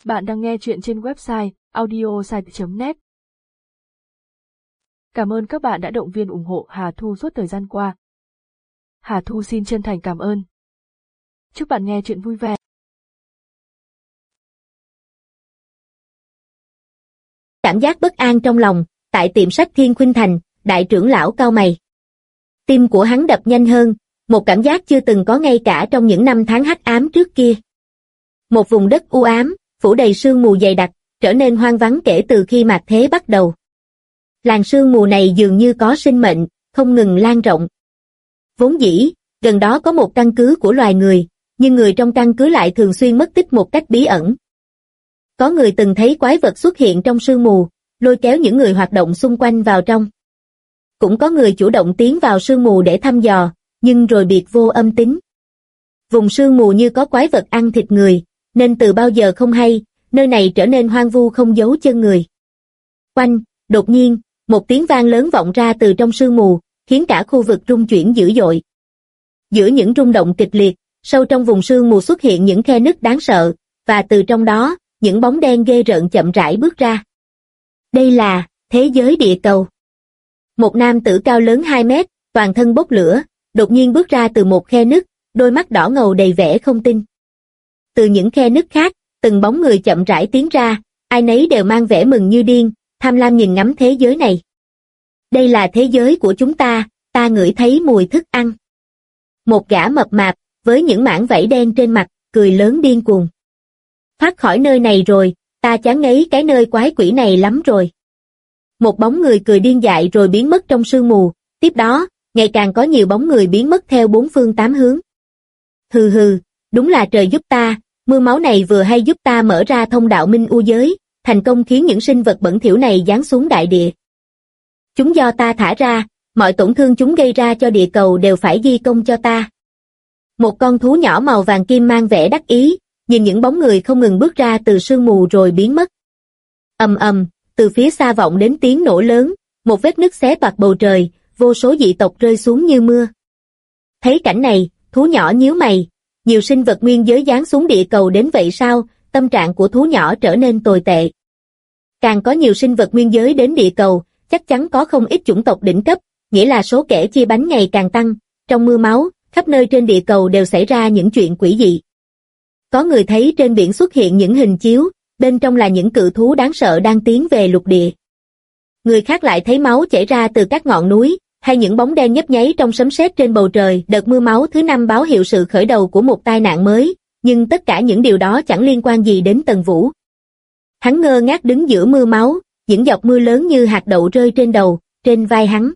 Bạn đang nghe chuyện trên website audiosite.net. Cảm ơn các bạn đã động viên ủng hộ Hà Thu suốt thời gian qua. Hà Thu xin chân thành cảm ơn. Chúc bạn nghe chuyện vui vẻ. Cảm giác bất an trong lòng, tại tiệm sách Thiên Khuynh Thành, đại trưởng lão cau mày. Tim của hắn đập nhanh hơn, một cảm giác chưa từng có ngay cả trong những năm tháng hắc ám trước kia. Một vùng đất u ám, phủ đầy sương mù dày đặc, trở nên hoang vắng kể từ khi mạt thế bắt đầu. Làn sương mù này dường như có sinh mệnh, không ngừng lan rộng. Vốn dĩ, gần đó có một căn cứ của loài người, nhưng người trong căn cứ lại thường xuyên mất tích một cách bí ẩn. Có người từng thấy quái vật xuất hiện trong sương mù, lôi kéo những người hoạt động xung quanh vào trong. Cũng có người chủ động tiến vào sương mù để thăm dò, nhưng rồi biệt vô âm tín. Vùng sương mù như có quái vật ăn thịt người, nên từ bao giờ không hay, nơi này trở nên hoang vu không dấu chân người. Oanh, đột nhiên, một tiếng vang lớn vọng ra từ trong sương mù, khiến cả khu vực rung chuyển dữ dội. Giữa những rung động kịch liệt, sâu trong vùng sương mù xuất hiện những khe nứt đáng sợ, và từ trong đó, những bóng đen ghê rợn chậm rãi bước ra. Đây là thế giới địa cầu. Một nam tử cao lớn 2 mét, toàn thân bốc lửa, đột nhiên bước ra từ một khe nứt, đôi mắt đỏ ngầu đầy vẻ không tin. Từ những khe nứt khác, từng bóng người chậm rãi tiến ra, ai nấy đều mang vẻ mừng như điên, tham lam nhìn ngắm thế giới này. Đây là thế giới của chúng ta ngửi thấy mùi thức ăn. Một gã mập mạp, với những mảng vảy đen trên mặt, cười lớn điên cuồng. Thoát khỏi nơi này rồi, ta chán ngấy cái nơi quái quỷ này lắm rồi. Một bóng người cười điên dại rồi biến mất trong sương mù, tiếp đó, ngày càng có nhiều bóng người biến mất theo 4 phương 8 hướng. Hừ hừ, đúng là trời giúp ta, mưa máu này vừa hay giúp ta mở ra thông đạo minh u giới, thành công khiến những sinh vật bẩn thỉu này giáng xuống đại địa. Chúng do ta thả ra, mọi tổn thương chúng gây ra cho địa cầu đều phải ghi công cho ta. Một con thú nhỏ màu vàng kim mang vẻ đắc ý, nhìn những bóng người không ngừng bước ra từ sương mù rồi biến mất. Ầm ầm, từ phía xa vọng đến tiếng nổ lớn, một vết nứt xé toạc bầu trời, vô số dị tộc rơi xuống như mưa. Thấy cảnh này, thú nhỏ nhíu mày, nhiều sinh vật nguyên giới giáng xuống địa cầu đến vậy sao? Tâm trạng của thú nhỏ trở nên tồi tệ. Càng có nhiều sinh vật nguyên giới đến địa cầu, chắc chắn có không ít chủng tộc đỉnh cấp, nghĩa là số kẻ chia bánh ngày càng tăng. Trong mưa máu, khắp nơi trên địa cầu đều xảy ra những chuyện quỷ dị. Có người thấy trên biển xuất hiện những hình chiếu, bên trong là những cự thú đáng sợ đang tiến về lục địa. Người khác lại thấy máu chảy ra từ các ngọn núi, hay những bóng đen nhấp nháy trong sấm sét trên bầu trời. Đợt mưa máu thứ 5 báo hiệu sự khởi đầu của một tai nạn mới, nhưng tất cả những điều đó chẳng liên quan gì đến Tần Vũ. Hắn ngơ ngác đứng giữa mưa máu, những giọt mưa lớn như hạt đậu rơi trên đầu, trên vai hắn.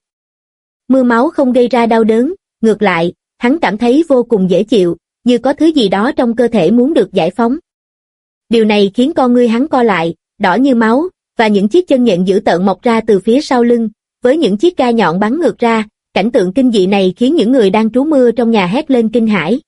Mưa máu không gây ra đau đớn, ngược lại, hắn cảm thấy vô cùng dễ chịu, như có thứ gì đó trong cơ thể muốn được giải phóng. Điều này khiến con ngươi hắn co lại, đỏ như máu, và những chiếc chân nhện dữ tợn mọc ra từ phía sau lưng, với những chiếc gai nhọn bắn ngược ra. Cảnh tượng kinh dị này khiến những người đang trú mưa trong nhà hét lên kinh hãi.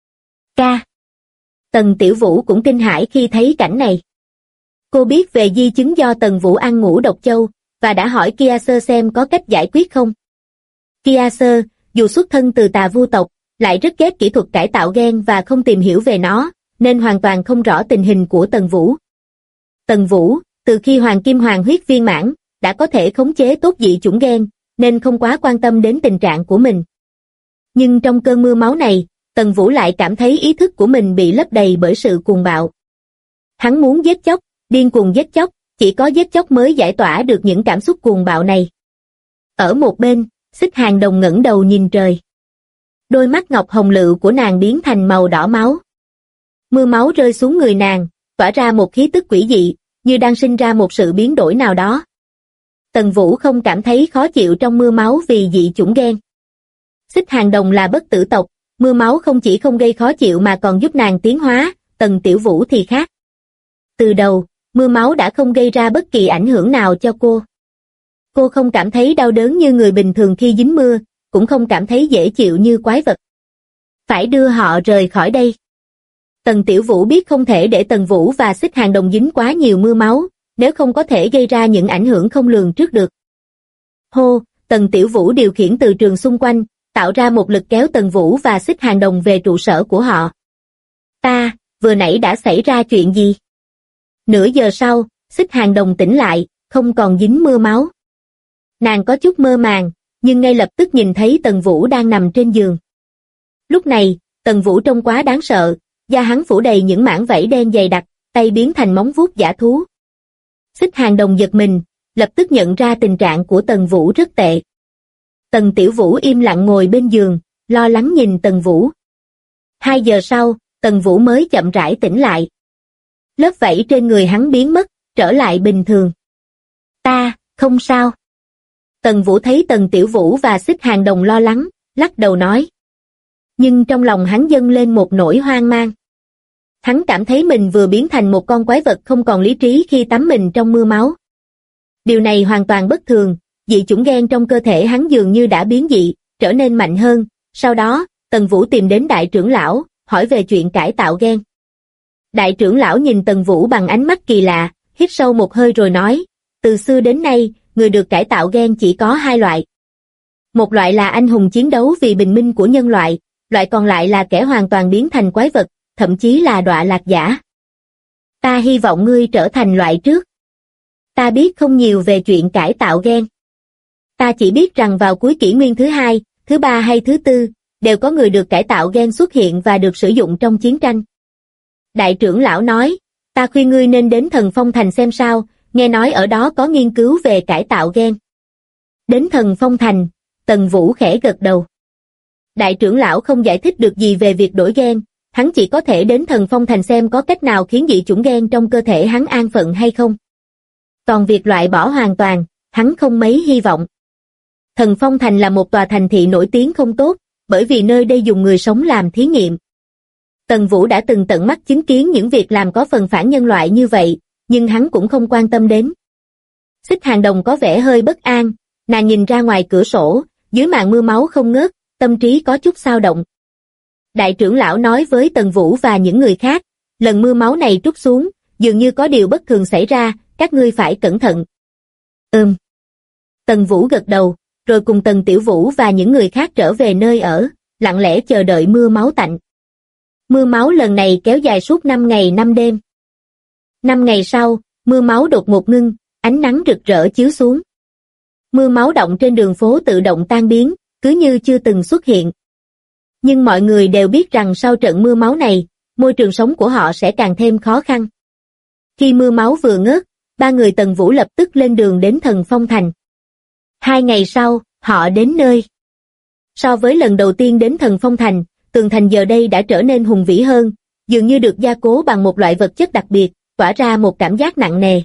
Tần Tiểu Vũ cũng kinh hãi khi thấy cảnh này. Cô biết về di chứng do Tần Vũ ăn ngũ độc châu, và đã hỏi Kia Sơ xem có cách giải quyết không. Kia Sơ, dù xuất thân từ Tà Vu tộc, lại rất ghét kỹ thuật cải tạo gen và không tìm hiểu về nó, nên hoàn toàn không rõ tình hình của Tần Vũ. Tần Vũ, từ khi Hoàng Kim Hoàng huyết viên mãn, đã có thể khống chế tốt dị chủng gen, nên không quá quan tâm đến tình trạng của mình. Nhưng trong cơn mưa máu này, Tần Vũ lại cảm thấy ý thức của mình bị lấp đầy bởi sự cuồng bạo. Hắn muốn giết chóc, điên cuồng giết chóc, chỉ có giết chóc mới giải tỏa được những cảm xúc cuồng bạo này. Ở một bên, Xích Hàng Đồng ngẩng đầu nhìn trời. Đôi mắt ngọc hồng lựu của nàng biến thành màu đỏ máu. Mưa máu rơi xuống người nàng, tỏa ra một khí tức quỷ dị, như đang sinh ra một sự biến đổi nào đó. Tần Vũ không cảm thấy khó chịu trong mưa máu vì dị chủng gen. Xích Hàng Đồng là bất tử tộc, mưa máu không chỉ không gây khó chịu mà còn giúp nàng tiến hóa. Tần Tiểu Vũ thì khác. Từ đầu, mưa máu đã không gây ra bất kỳ ảnh hưởng nào cho cô. Cô không cảm thấy đau đớn như người bình thường khi dính mưa, cũng không cảm thấy dễ chịu như quái vật. Phải đưa họ rời khỏi đây. Tần Tiểu Vũ biết không thể để Tần Vũ và Xích Hàng Đồng dính quá nhiều mưa máu, nếu không có thể gây ra những ảnh hưởng không lường trước được. Hô, Tần Tiểu Vũ điều khiển từ trường xung quanh, tạo ra một lực kéo Tần Vũ và Xích Hàng Đồng về trụ sở của họ. Vừa nãy đã xảy ra chuyện gì? Nửa giờ sau, Xích Hàng Đồng tỉnh lại, không còn dính mưa máu. Nàng có chút mơ màng, nhưng ngay lập tức nhìn thấy Tần Vũ đang nằm trên giường. Lúc này, Tần Vũ trông quá đáng sợ, da hắn phủ đầy những mảng vảy đen dày đặc, tay biến thành móng vuốt dã thú. Xích Hàng Đồng giật mình, lập tức nhận ra tình trạng của Tần Vũ rất tệ. Tần Tiểu Vũ im lặng ngồi bên giường, lo lắng nhìn Tần Vũ. 2 giờ sau, Tần Vũ mới chậm rãi tỉnh lại. Lớp vảy trên người hắn biến mất, trở lại bình thường. Ta, không sao. Tần Vũ thấy Tần Tiểu Vũ và Xích Hàng Đồng lo lắng, lắc đầu nói. Nhưng trong lòng hắn dâng lên một nỗi hoang mang. Hắn cảm thấy mình vừa biến thành một con quái vật không còn lý trí khi tắm mình trong mưa máu. Điều này hoàn toàn bất thường, dị chủng gen trong cơ thể hắn dường như đã biến dị, trở nên mạnh hơn. Sau đó, Tần Vũ tìm đến đại trưởng lão, hỏi về chuyện cải tạo gen. Đại trưởng lão nhìn Tần Vũ bằng ánh mắt kỳ lạ, hít sâu một hơi rồi nói, từ xưa đến nay, người được cải tạo gen chỉ có 2 loại. Một loại là anh hùng chiến đấu vì bình minh của nhân loại, loại còn lại là kẻ hoàn toàn biến thành quái vật, thậm chí là đọa lạc giả. Ta hy vọng ngươi trở thành loại trước. Ta biết không nhiều về chuyện cải tạo gen. Ta chỉ biết rằng vào cuối kỷ nguyên thứ 2, thứ 3 hay thứ 4, đều có người được cải tạo gen xuất hiện và được sử dụng trong chiến tranh. Đại trưởng lão nói, ta khuyên ngươi nên đến Thần Phong Thành xem sao, nghe nói ở đó có nghiên cứu về cải tạo gen. Đến Thần Phong Thành, Tần Vũ khẽ gật đầu. Đại trưởng lão không giải thích được gì về việc đổi gen, hắn chỉ có thể đến Thần Phong Thành xem có cách nào khiến dị chủng gen trong cơ thể hắn an phận hay không. Còn việc loại bỏ hoàn toàn, hắn không mấy hy vọng. Thần Phong Thành là một tòa thành thị nổi tiếng không tốt, bởi vì nơi đây dùng người sống làm thí nghiệm. Tần Vũ đã từng tận mắt chứng kiến những việc làm có phần phản nhân loại như vậy, nhưng hắn cũng không quan tâm đến. Xích Hàng Đồng có vẻ hơi bất an, nàng nhìn ra ngoài cửa sổ, dưới màn mưa máu không ngớt, tâm trí có chút xao động. Đại trưởng lão nói với Tần Vũ và những người khác, lần mưa máu này trút xuống, dường như có điều bất thường xảy ra, các ngươi phải cẩn thận. Tần Vũ gật đầu, rồi cùng Tần Tiểu Vũ và những người khác trở về nơi ở, lặng lẽ chờ đợi mưa máu tạnh. Mưa máu lần này kéo dài suốt 5 ngày 5 đêm. 5 ngày sau, mưa máu đột ngột ngưng, ánh nắng rực rỡ chiếu xuống. Mưa máu đọng trên đường phố tự động tan biến, cứ như chưa từng xuất hiện. Nhưng mọi người đều biết rằng sau trận mưa máu này, môi trường sống của họ sẽ càng thêm khó khăn. Khi mưa máu vừa ngớt, 3 người Tần Vũ lập tức lên đường đến Thần Phong Thành. 2 ngày sau, họ đến nơi. So với lần đầu tiên đến Thần Phong Thành, tường thành giờ đây đã trở nên hùng vĩ hơn, dường như được gia cố bằng một loại vật chất đặc biệt, tỏa ra một cảm giác nặng nề.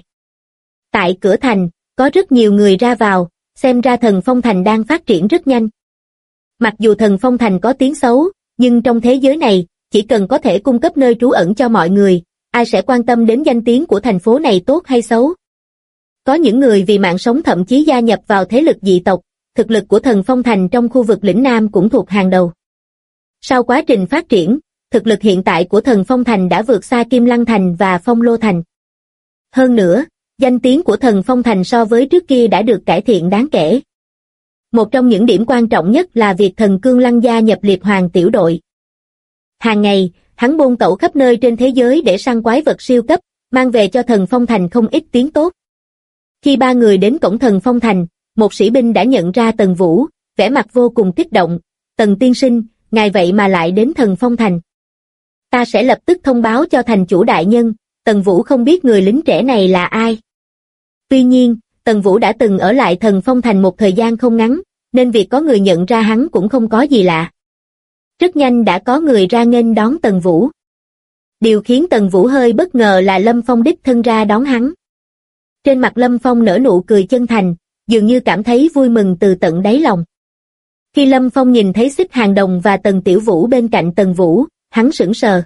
Tại cửa thành, có rất nhiều người ra vào, xem ra Thần Phong Thành đang phát triển rất nhanh. Mặc dù Thần Phong Thành có tiếng xấu, nhưng trong thế giới này, chỉ cần có thể cung cấp nơi trú ẩn cho mọi người, ai sẽ quan tâm đến danh tiếng của thành phố này tốt hay xấu. Có những người vì mạng sống thậm chí gia nhập vào thế lực dị tộc, thực lực của Thần Phong Thành trong khu vực lĩnh Nam cũng thuộc hàng đầu. Sau quá trình phát triển, thực lực hiện tại của Thần Phong Thành đã vượt xa Kim Lăng Thành và Phong Lô Thành. Hơn nữa, danh tiếng của Thần Phong Thành so với trước kia đã được cải thiện đáng kể. Một trong những điểm quan trọng nhất là việc Thần Cương Lăng gia nhập Liệp Hoàng tiểu đội. Hàng ngày, hắn buôn tẩu khắp nơi trên thế giới để săn quái vật siêu cấp, mang về cho Thần Phong Thành không ít tiếng tốt. Khi 3 người đến cổng Thần Phong Thành, một sĩ binh đã nhận ra Tần Vũ, vẻ mặt vô cùng kích động. Tần tiên sinh, ngài vậy mà lại đến Thần Phong Thành. Ta sẽ lập tức thông báo cho thành chủ đại nhân. Tần Vũ không biết người lính trẻ này là ai. Tuy nhiên, Tần Vũ đã từng ở lại Thần Phong Thành một thời gian không ngắn, nên việc có người nhận ra hắn cũng không có gì lạ. Rất nhanh đã có người ra nghênh đón Tần Vũ. Điều khiến Tần Vũ hơi bất ngờ là Lâm Phong đích thân ra đón hắn. Trên mặt Lâm Phong nở nụ cười chân thành, dường như cảm thấy vui mừng từ tận đáy lòng. Khi Lâm Phong nhìn thấy Xích Hàng Đồng và Tần Tiểu Vũ bên cạnh Tần Vũ, hắn sững sờ.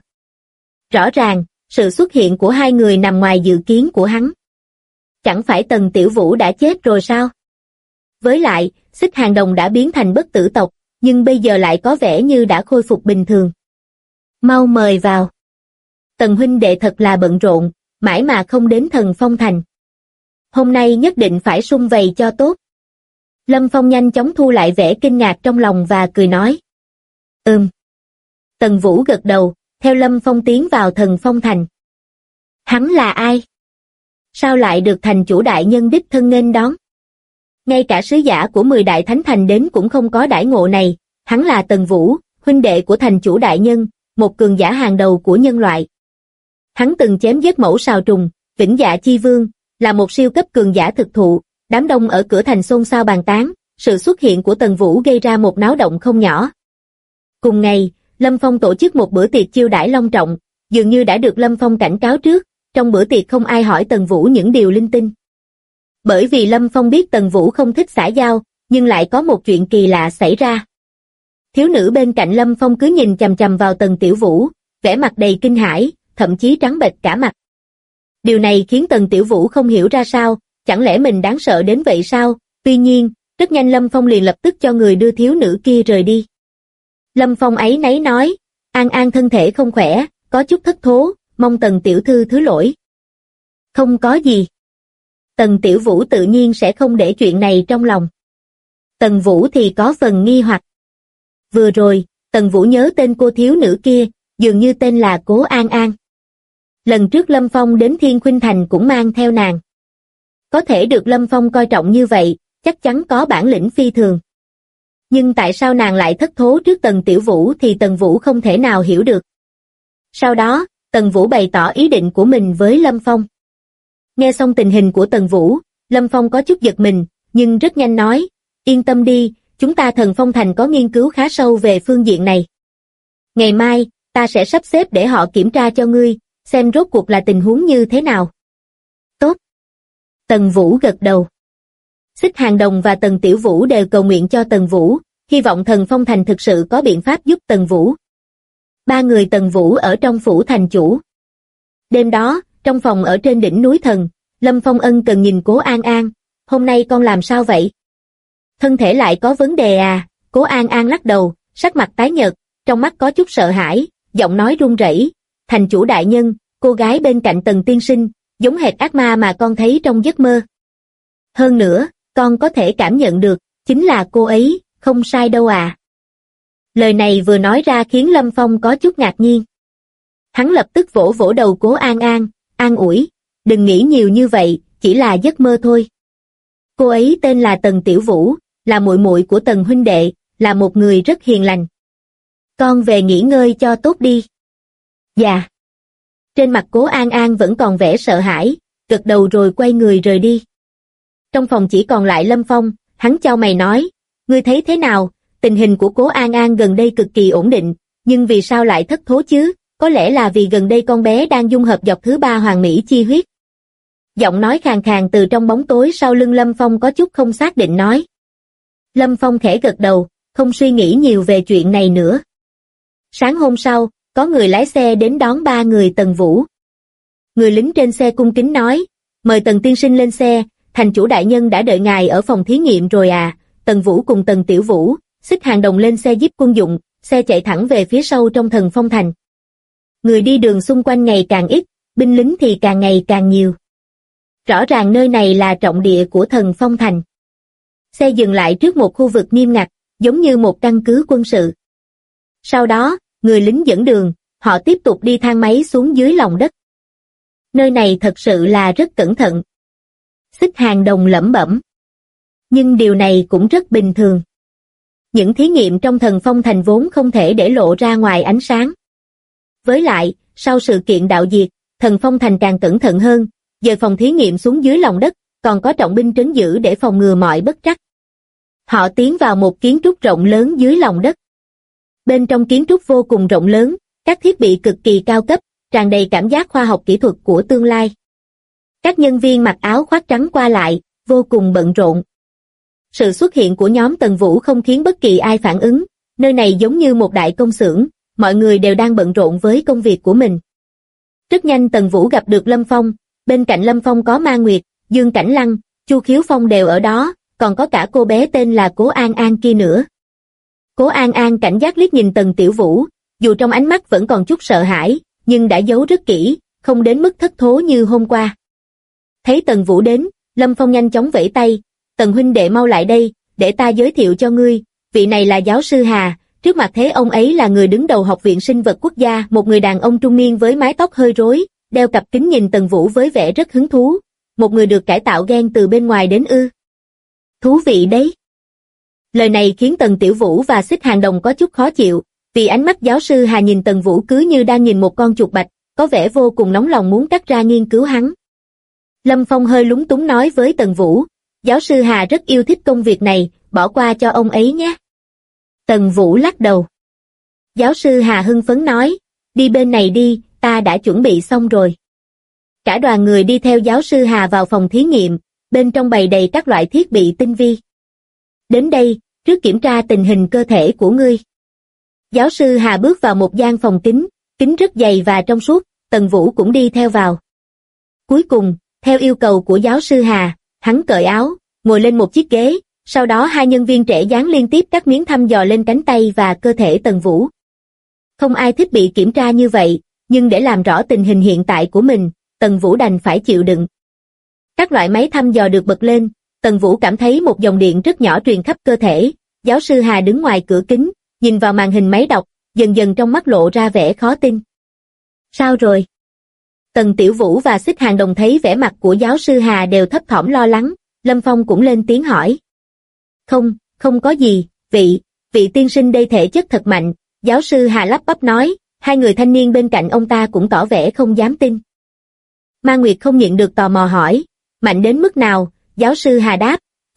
Rõ ràng, sự xuất hiện của 2 người nằm ngoài dự kiến của hắn. Chẳng phải Tần Tiểu Vũ đã chết rồi sao? Với lại, Xích Hàng Đồng đã biến thành bất tử tộc, nhưng bây giờ lại có vẻ như đã khôi phục bình thường. Mau mời vào. Tần huynh đệ thật là bận rộn, mãi mà không đến Thần Phong Thành. Hôm nay nhất định phải sum vầy cho tốt. Lâm Phong nhanh chóng thu lại vẻ kinh ngạc trong lòng và cười nói. Tần Vũ gật đầu, theo Lâm Phong tiến vào Thần Phong Thành. Hắn là ai? Sao lại được thành chủ đại nhân đích thân nghênh đón? Ngay cả sứ giả của 10 đại thánh thành đến cũng không có đãi ngộ này, hắn là Tần Vũ, huynh đệ của thành chủ đại nhân, một cường giả hàng đầu của nhân loại. Hắn từng chém giết mẫu sào trùng, Vĩnh Dạ Chi Vương, là một siêu cấp cường giả thực thụ, đám đông ở cửa thành xôn xao bàn tán, sự xuất hiện của Tần Vũ gây ra một náo động không nhỏ. Cùng ngày, Lâm Phong tổ chức một bữa tiệc chiêu đãi long trọng, dường như đã được Lâm Phong cảnh cáo trước, trong bữa tiệc không ai hỏi Tần Vũ những điều linh tinh. Bởi vì Lâm Phong biết Tần Vũ không thích xã giao, nhưng lại có một chuyện kỳ lạ xảy ra. Thiếu nữ bên cạnh Lâm Phong cứ nhìn chằm chằm vào Tần Tiểu Vũ, vẻ mặt đầy kinh hãi, thậm chí trắng bệch cả mặt. Điều này khiến Tần Tiểu Vũ không hiểu ra sao, chẳng lẽ mình đáng sợ đến vậy sao? Tuy nhiên, rất nhanh Lâm Phong liền lập tức cho người đưa thiếu nữ kia rời đi. Lâm Phong áy náy nói, An An thân thể không khỏe, có chút thất thố, mong Tần Tiểu Thư thứ lỗi. Không có gì. Tần Tiểu Vũ tự nhiên sẽ không để chuyện này trong lòng. Tần Vũ thì có phần nghi hoặc. Vừa rồi, Tần Vũ nhớ tên cô thiếu nữ kia, dường như tên là Cố An An. Lần trước Lâm Phong đến Thiên Khuynh Thành cũng mang theo nàng. Có thể được Lâm Phong coi trọng như vậy, chắc chắn có bản lĩnh phi thường. Nhưng tại sao nàng lại thất thố trước Tần Tiểu Vũ thì Tần Vũ không thể nào hiểu được. Sau đó, Tần Vũ bày tỏ ý định của mình với Lâm Phong. Nghe xong tình hình của Tần Vũ, Lâm Phong có chút giật mình, nhưng rất nhanh nói, yên tâm đi, chúng ta Thần Phong Thành có nghiên cứu khá sâu về phương diện này. Ngày mai, ta sẽ sắp xếp để họ kiểm tra cho ngươi, xem rốt cuộc là tình huống như thế nào. Tốt. Tần Vũ gật đầu. Xích Hàng Đồng và Tần Tiểu Vũ đều cầu nguyện cho Tần Vũ, hy vọng Thần Phong Thành thực sự có biện pháp giúp Tần Vũ. Ba người Tần Vũ ở trong phủ thành chủ. Đêm đó, trong phòng ở trên đỉnh núi Thần, Lâm Phong ân cần nhìn Cố An An, hôm nay con làm sao vậy? Thân thể lại có vấn đề à? Cố An An lắc đầu, sắc mặt tái nhợt, trong mắt có chút sợ hãi, giọng nói run rẩy. Thành chủ đại nhân, cô gái bên cạnh Tần tiên sinh, giống hệt ác ma mà con thấy trong giấc mơ. Hơn nữa, con có thể cảm nhận được, chính là cô ấy, không sai đâu à. Lời này vừa nói ra khiến Lâm Phong có chút ngạc nhiên. Hắn lập tức vỗ vỗ đầu Cố An An, an ủi, đừng nghĩ nhiều như vậy, chỉ là giấc mơ thôi. Cô ấy tên là Tần Tiểu Vũ, là muội muội của Tần huynh đệ, là một người rất hiền lành. Con về nghỉ ngơi cho tốt đi. Dạ. Trên mặt Cố An An vẫn còn vẻ sợ hãi, gật đầu rồi quay người rời đi. Trong phòng chỉ còn lại Lâm Phong, hắn chau mày nói, ngươi thấy thế nào, tình hình của Cố An An gần đây cực kỳ ổn định, nhưng vì sao lại thất thố chứ, có lẽ là vì gần đây con bé đang dung hợp dọc thứ 3 hoàng mỹ chi huyết. Giọng nói khàn khàn từ trong bóng tối sau lưng Lâm Phong có chút không xác định nói. Lâm Phong khẽ gật đầu, không suy nghĩ nhiều về chuyện này nữa. Sáng hôm sau, có người lái xe đến đón ba người Tần Vũ. Người lính trên xe cung kính nói, mời Tần tiên sinh lên xe, thành chủ đại nhân đã đợi ngài ở phòng thí nghiệm rồi à. Tần Vũ cùng Tần Tiểu Vũ, Xích Hàng Đồng lên xe Jeep quân dụng, xe chạy thẳng về phía sâu trong Thần Phong Thành. Người đi đường xung quanh ngày càng ít, binh lính thì càng ngày càng nhiều. Rõ ràng nơi này là trọng địa của Thần Phong Thành. Xe dừng lại trước một khu vực nghiêm ngặt, giống như một căn cứ quân sự. Sau đó, người lính dẫn đường, họ tiếp tục đi thang máy xuống dưới lòng đất. Nơi này thật sự là rất cẩn thận. Xích Hàng Đồng lẩm bẩm. Nhưng điều này cũng rất bình thường. Những thí nghiệm trong Thần Phong Thành vốn không thể để lộ ra ngoài ánh sáng. Với lại, sau sự kiện đạo diệt, Thần Phong Thành càng cẩn thận hơn, dời phòng thí nghiệm xuống dưới lòng đất, còn có trọng binh trấn giữ để phòng ngừa mọi bất trắc. Họ tiến vào một kiến trúc rộng lớn dưới lòng đất. Bên trong kiến trúc vô cùng rộng lớn, các thiết bị cực kỳ cao cấp, tràn đầy cảm giác khoa học kỹ thuật của tương lai. Các nhân viên mặc áo khoác trắng qua lại, vô cùng bận rộn. Sự xuất hiện của nhóm Tần Vũ không khiến bất kỳ ai phản ứng, nơi này giống như một đại công xưởng, mọi người đều đang bận rộn với công việc của mình. Rất nhanh Tần Vũ gặp được Lâm Phong, bên cạnh Lâm Phong có Ma Nguyệt, Dương Cảnh Lăng, Chu Khiếu Phong đều ở đó, còn có cả cô bé tên là Cố An An kia nữa. Cố An An cảnh giác liếc nhìn Tần Tiểu Vũ, dù trong ánh mắt vẫn còn chút sợ hãi, nhưng đã giấu rất kỹ, không đến mức thất thố như hôm qua. Thấy Tần Vũ đến, Lâm Phong nhanh chóng vẫy tay, Tần huynh đệ mau lại đây, để ta giới thiệu cho ngươi, vị này là giáo sư Hà, trước mặt thế ông ấy là người đứng đầu Học viện Sinh vật Quốc gia, một người đàn ông trung niên với mái tóc hơi rối, đeo cặp kính nhìn Tần Vũ với vẻ rất hứng thú, một người được cải tạo gen từ bên ngoài đến ư? Thú vị đấy. Lời này khiến Tần Tiểu Vũ và Xích Hàng Đồng có chút khó chịu, vì ánh mắt giáo sư Hà nhìn Tần Vũ cứ như đang nhìn một con chuột bạch, có vẻ vô cùng nóng lòng muốn cắt ra nghiên cứu hắn. Lâm Phong hơi lúng túng nói với Tần Vũ, giáo sư Hà rất yêu thích công việc này, bỏ qua cho ông ấy nhé. Tần Vũ lắc đầu. Giáo sư Hà hưng phấn nói, đi bên này đi, ta đã chuẩn bị xong rồi. Cả đoàn người đi theo giáo sư Hà vào phòng thí nghiệm, bên trong bày đầy các loại thiết bị tinh vi. Đến đây, trước kiểm tra tình hình cơ thể của ngươi. Giáo sư Hà bước vào một gian phòng kính, kính rất dày và trong suốt, Tần Vũ cũng đi theo vào. Cuối cùng, theo yêu cầu của giáo sư Hà, hắn cởi áo, ngồi lên một chiếc ghế, sau đó hai nhân viên trẻ dán liên tiếp các miếng thăm dò lên cánh tay và cơ thể Tần Vũ. Không ai thích bị kiểm tra như vậy, nhưng để làm rõ tình hình hiện tại của mình, Tần Vũ đành phải chịu đựng. Các loại máy thăm dò được bật lên, Tần Vũ cảm thấy một dòng điện rất nhỏ truyền khắp cơ thể. Giáo sư Hà đứng ngoài cửa kính, nhìn vào màn hình máy đọc, dần dần trong mắt lộ ra vẻ khó tin. Sao rồi? Tần Tiểu Vũ và Xích Hàng Đồng thấy vẻ mặt của giáo sư Hà đều thấp thỏm lo lắng, Lâm Phong cũng lên tiếng hỏi. Không có gì, vị tiên sinh đây thể chất thật mạnh, giáo sư Hà lắp bắp nói, hai người thanh niên bên cạnh ông ta cũng tỏ vẻ không dám tin. Ma Nguyệt không nhịn được tò mò hỏi, mạnh đến mức nào? Giáo sư Hà đáp,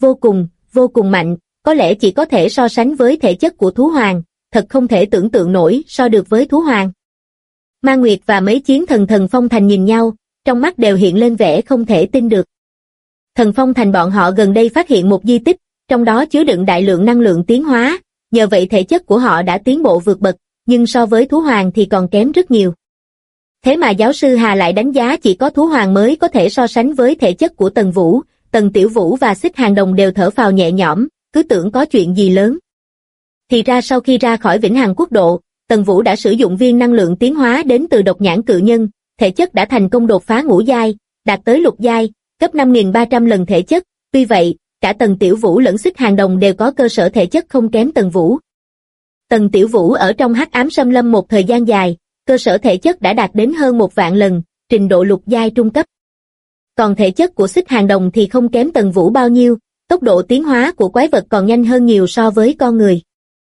vô cùng mạnh, có lẽ chỉ có thể so sánh với thể chất của thú hoàng, thật không thể tưởng tượng nổi so được với thú hoàng. Ma Nguyệt và mấy chiến thần Phong Thành nhìn nhau, trong mắt đều hiện lên vẻ không thể tin được. Thần Phong Thành bọn họ gần đây phát hiện một di tích, trong đó chứa đựng đại lượng năng lượng tiến hóa, nhờ vậy thể chất của họ đã tiến bộ vượt bậc, nhưng so với thú hoàng thì còn kém rất nhiều. Thế mà giáo sư Hà lại đánh giá chỉ có thú hoàng mới có thể so sánh với thể chất của Tần Vũ. Tần Tiểu Vũ và Xích Hàng Đồng đều thở phào nhẹ nhõm, cứ tưởng có chuyện gì lớn. Thì ra sau khi ra khỏi Vĩnh Hằng Quốc độ, Tần Vũ đã sử dụng viên năng lượng tiến hóa đến từ độc nhãn cự nhân, thể chất đã thành công đột phá ngũ giai, đạt tới lục giai, gấp 5.300 lần thể chất. Tuy vậy, cả Tần Tiểu Vũ lẫn Xích Hàng Đồng đều có cơ sở thể chất không kém Tần Vũ. Tần Tiểu Vũ ở trong hắc ám xâm lâm một thời gian dài, cơ sở thể chất đã đạt đến hơn 1.000.000 lần, trình độ lục giai trung cấp. Còn thể chất của Xích Hàng Đồng thì không kém Tần Vũ bao nhiêu, tốc độ tiến hóa của quái vật còn nhanh hơn nhiều so với con người.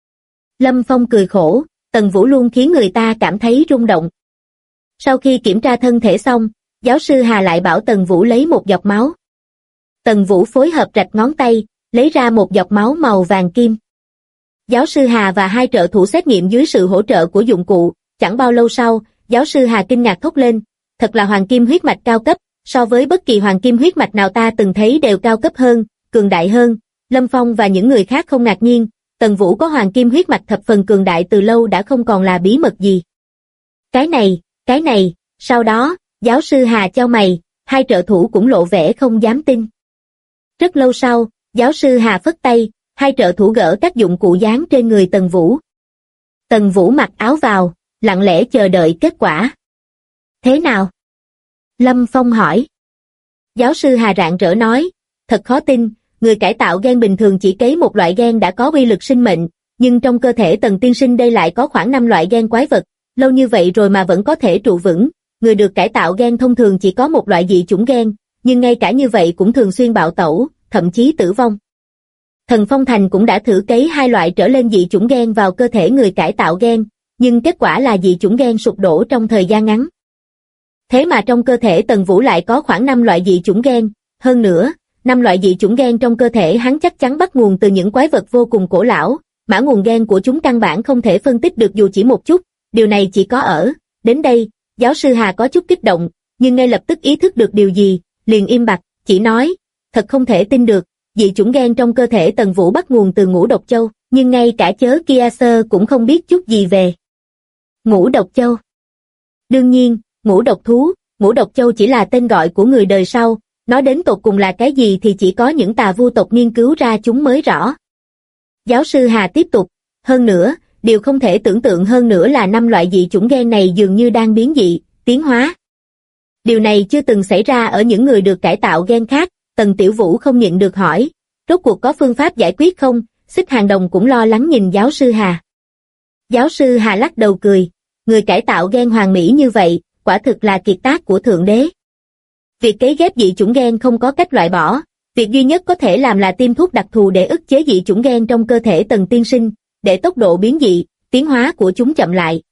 Lâm Phong cười khổ, Tần Vũ luôn khiến người ta cảm thấy rung động. Sau khi kiểm tra thân thể xong, giáo sư Hà lại bảo Tần Vũ lấy một giọt máu. Tần Vũ phối hợp rạch ngón tay, lấy ra một giọt máu màu vàng kim. Giáo sư Hà và hai trợ thủ xét nghiệm dưới sự hỗ trợ của dụng cụ, chẳng bao lâu sau, giáo sư Hà kinh ngạc thốt lên, thật là hoàng kim huyết mạch cao cấp, so với bất kỳ hoàng kim huyết mạch nào ta từng thấy đều cao cấp hơn, cường đại hơn. Lâm Phong và những người khác không ngạc nhiên, Tần Vũ có hoàng kim huyết mạch thập phần cường đại từ lâu đã không còn là bí mật gì. Cái này, sau đó, giáo sư Hà chau mày, hai trợ thủ cũng lộ vẻ không dám tin. Rất lâu sau, giáo sư Hà phất tay, hai trợ thủ gỡ các dụng cụ dán trên người Tần Vũ. Tần Vũ mặc áo vào, lặng lẽ chờ đợi kết quả. Thế nào? Lâm Phong hỏi. Giáo sư Hà rạng rỡ nói, thật khó tin, người cải tạo gen bình thường chỉ cấy một loại gen đã có uy lực sinh mệnh, nhưng trong cơ thể Tần tiên sinh đây lại có khoảng 5 loại gen quái vật, lâu như vậy rồi mà vẫn có thể trụ vững. Người được cải tạo gen thông thường chỉ có một loại dị chủng gen, nhưng ngay cả như vậy cũng thường xuyên bạo tẩu, thậm chí tử vong. Thần Phong Thành cũng đã thử cấy 2 loại trở lên dị chủng gen vào cơ thể người cải tạo gen, nhưng kết quả là dị chủng gen sụp đổ trong thời gian ngắn. Thế mà trong cơ thể Tần Vũ lại có khoảng 5 loại dị chủng gen, hơn nữa, 5 loại dị chủng gen trong cơ thể hắn chắc chắn bắt nguồn từ những quái vật vô cùng cổ lão, mã nguồn gen của chúng căn bản không thể phân tích được dù chỉ một chút, điều này chỉ có ở. Đến đây, giáo sư Hà có chút kích động, nhưng ngay lập tức ý thức được điều gì, liền im bặt, chỉ nói, thật không thể tin được, dị chủng gen trong cơ thể Tần Vũ bắt nguồn từ ngũ độc châu, nhưng ngay cả chớ kia sơ cũng không biết chút gì về ngũ độc châu. Đương nhiên, ngũ độc thú, ngũ độc châu chỉ là tên gọi của người đời sau, nói đến tột cùng là cái gì thì chỉ có những tà vu tộc nghiên cứu ra chúng mới rõ. Giáo sư Hà tiếp tục, hơn nữa, điều không thể tưởng tượng hơn nữa là 5 loại dị chủng gen này dường như đang biến dị, tiến hóa. Điều này chưa từng xảy ra ở những người được cải tạo gen khác. Tần Tiểu Vũ không nhịn được hỏi, rốt cuộc có phương pháp giải quyết không? Xích Hàng Đồng cũng lo lắng nhìn giáo sư Hà. Giáo sư Hà lắc đầu cười, người cải tạo gen hoàn mỹ như vậy, quả thực là kiệt tác của Thượng Đế. Việc cấy ghép dị chủng gen không có cách loại bỏ, việc duy nhất có thể làm là tiêm thuốc đặc thù để ức chế dị chủng gen trong cơ thể Tần tiên sinh, để tốc độ biến dị, tiến hóa của chúng chậm lại.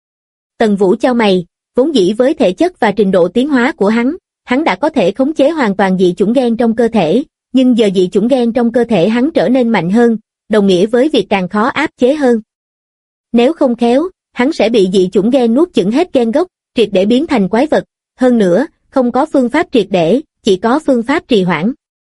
Tần Vũ chau mày, vốn dĩ với thể chất và trình độ tiến hóa của hắn đã có thể khống chế hoàn toàn dị chủng gen trong cơ thể, nhưng giờ dị chủng gen trong cơ thể hắn trở nên mạnh hơn, đồng nghĩa với việc càng khó áp chế hơn. Nếu không khéo, hắn sẽ bị dị chủng gen nuốt chửng hết gen gốc, triệt để biến thành quái vật, hơn nữa, không có phương pháp triệt để, chỉ có phương pháp trì hoãn.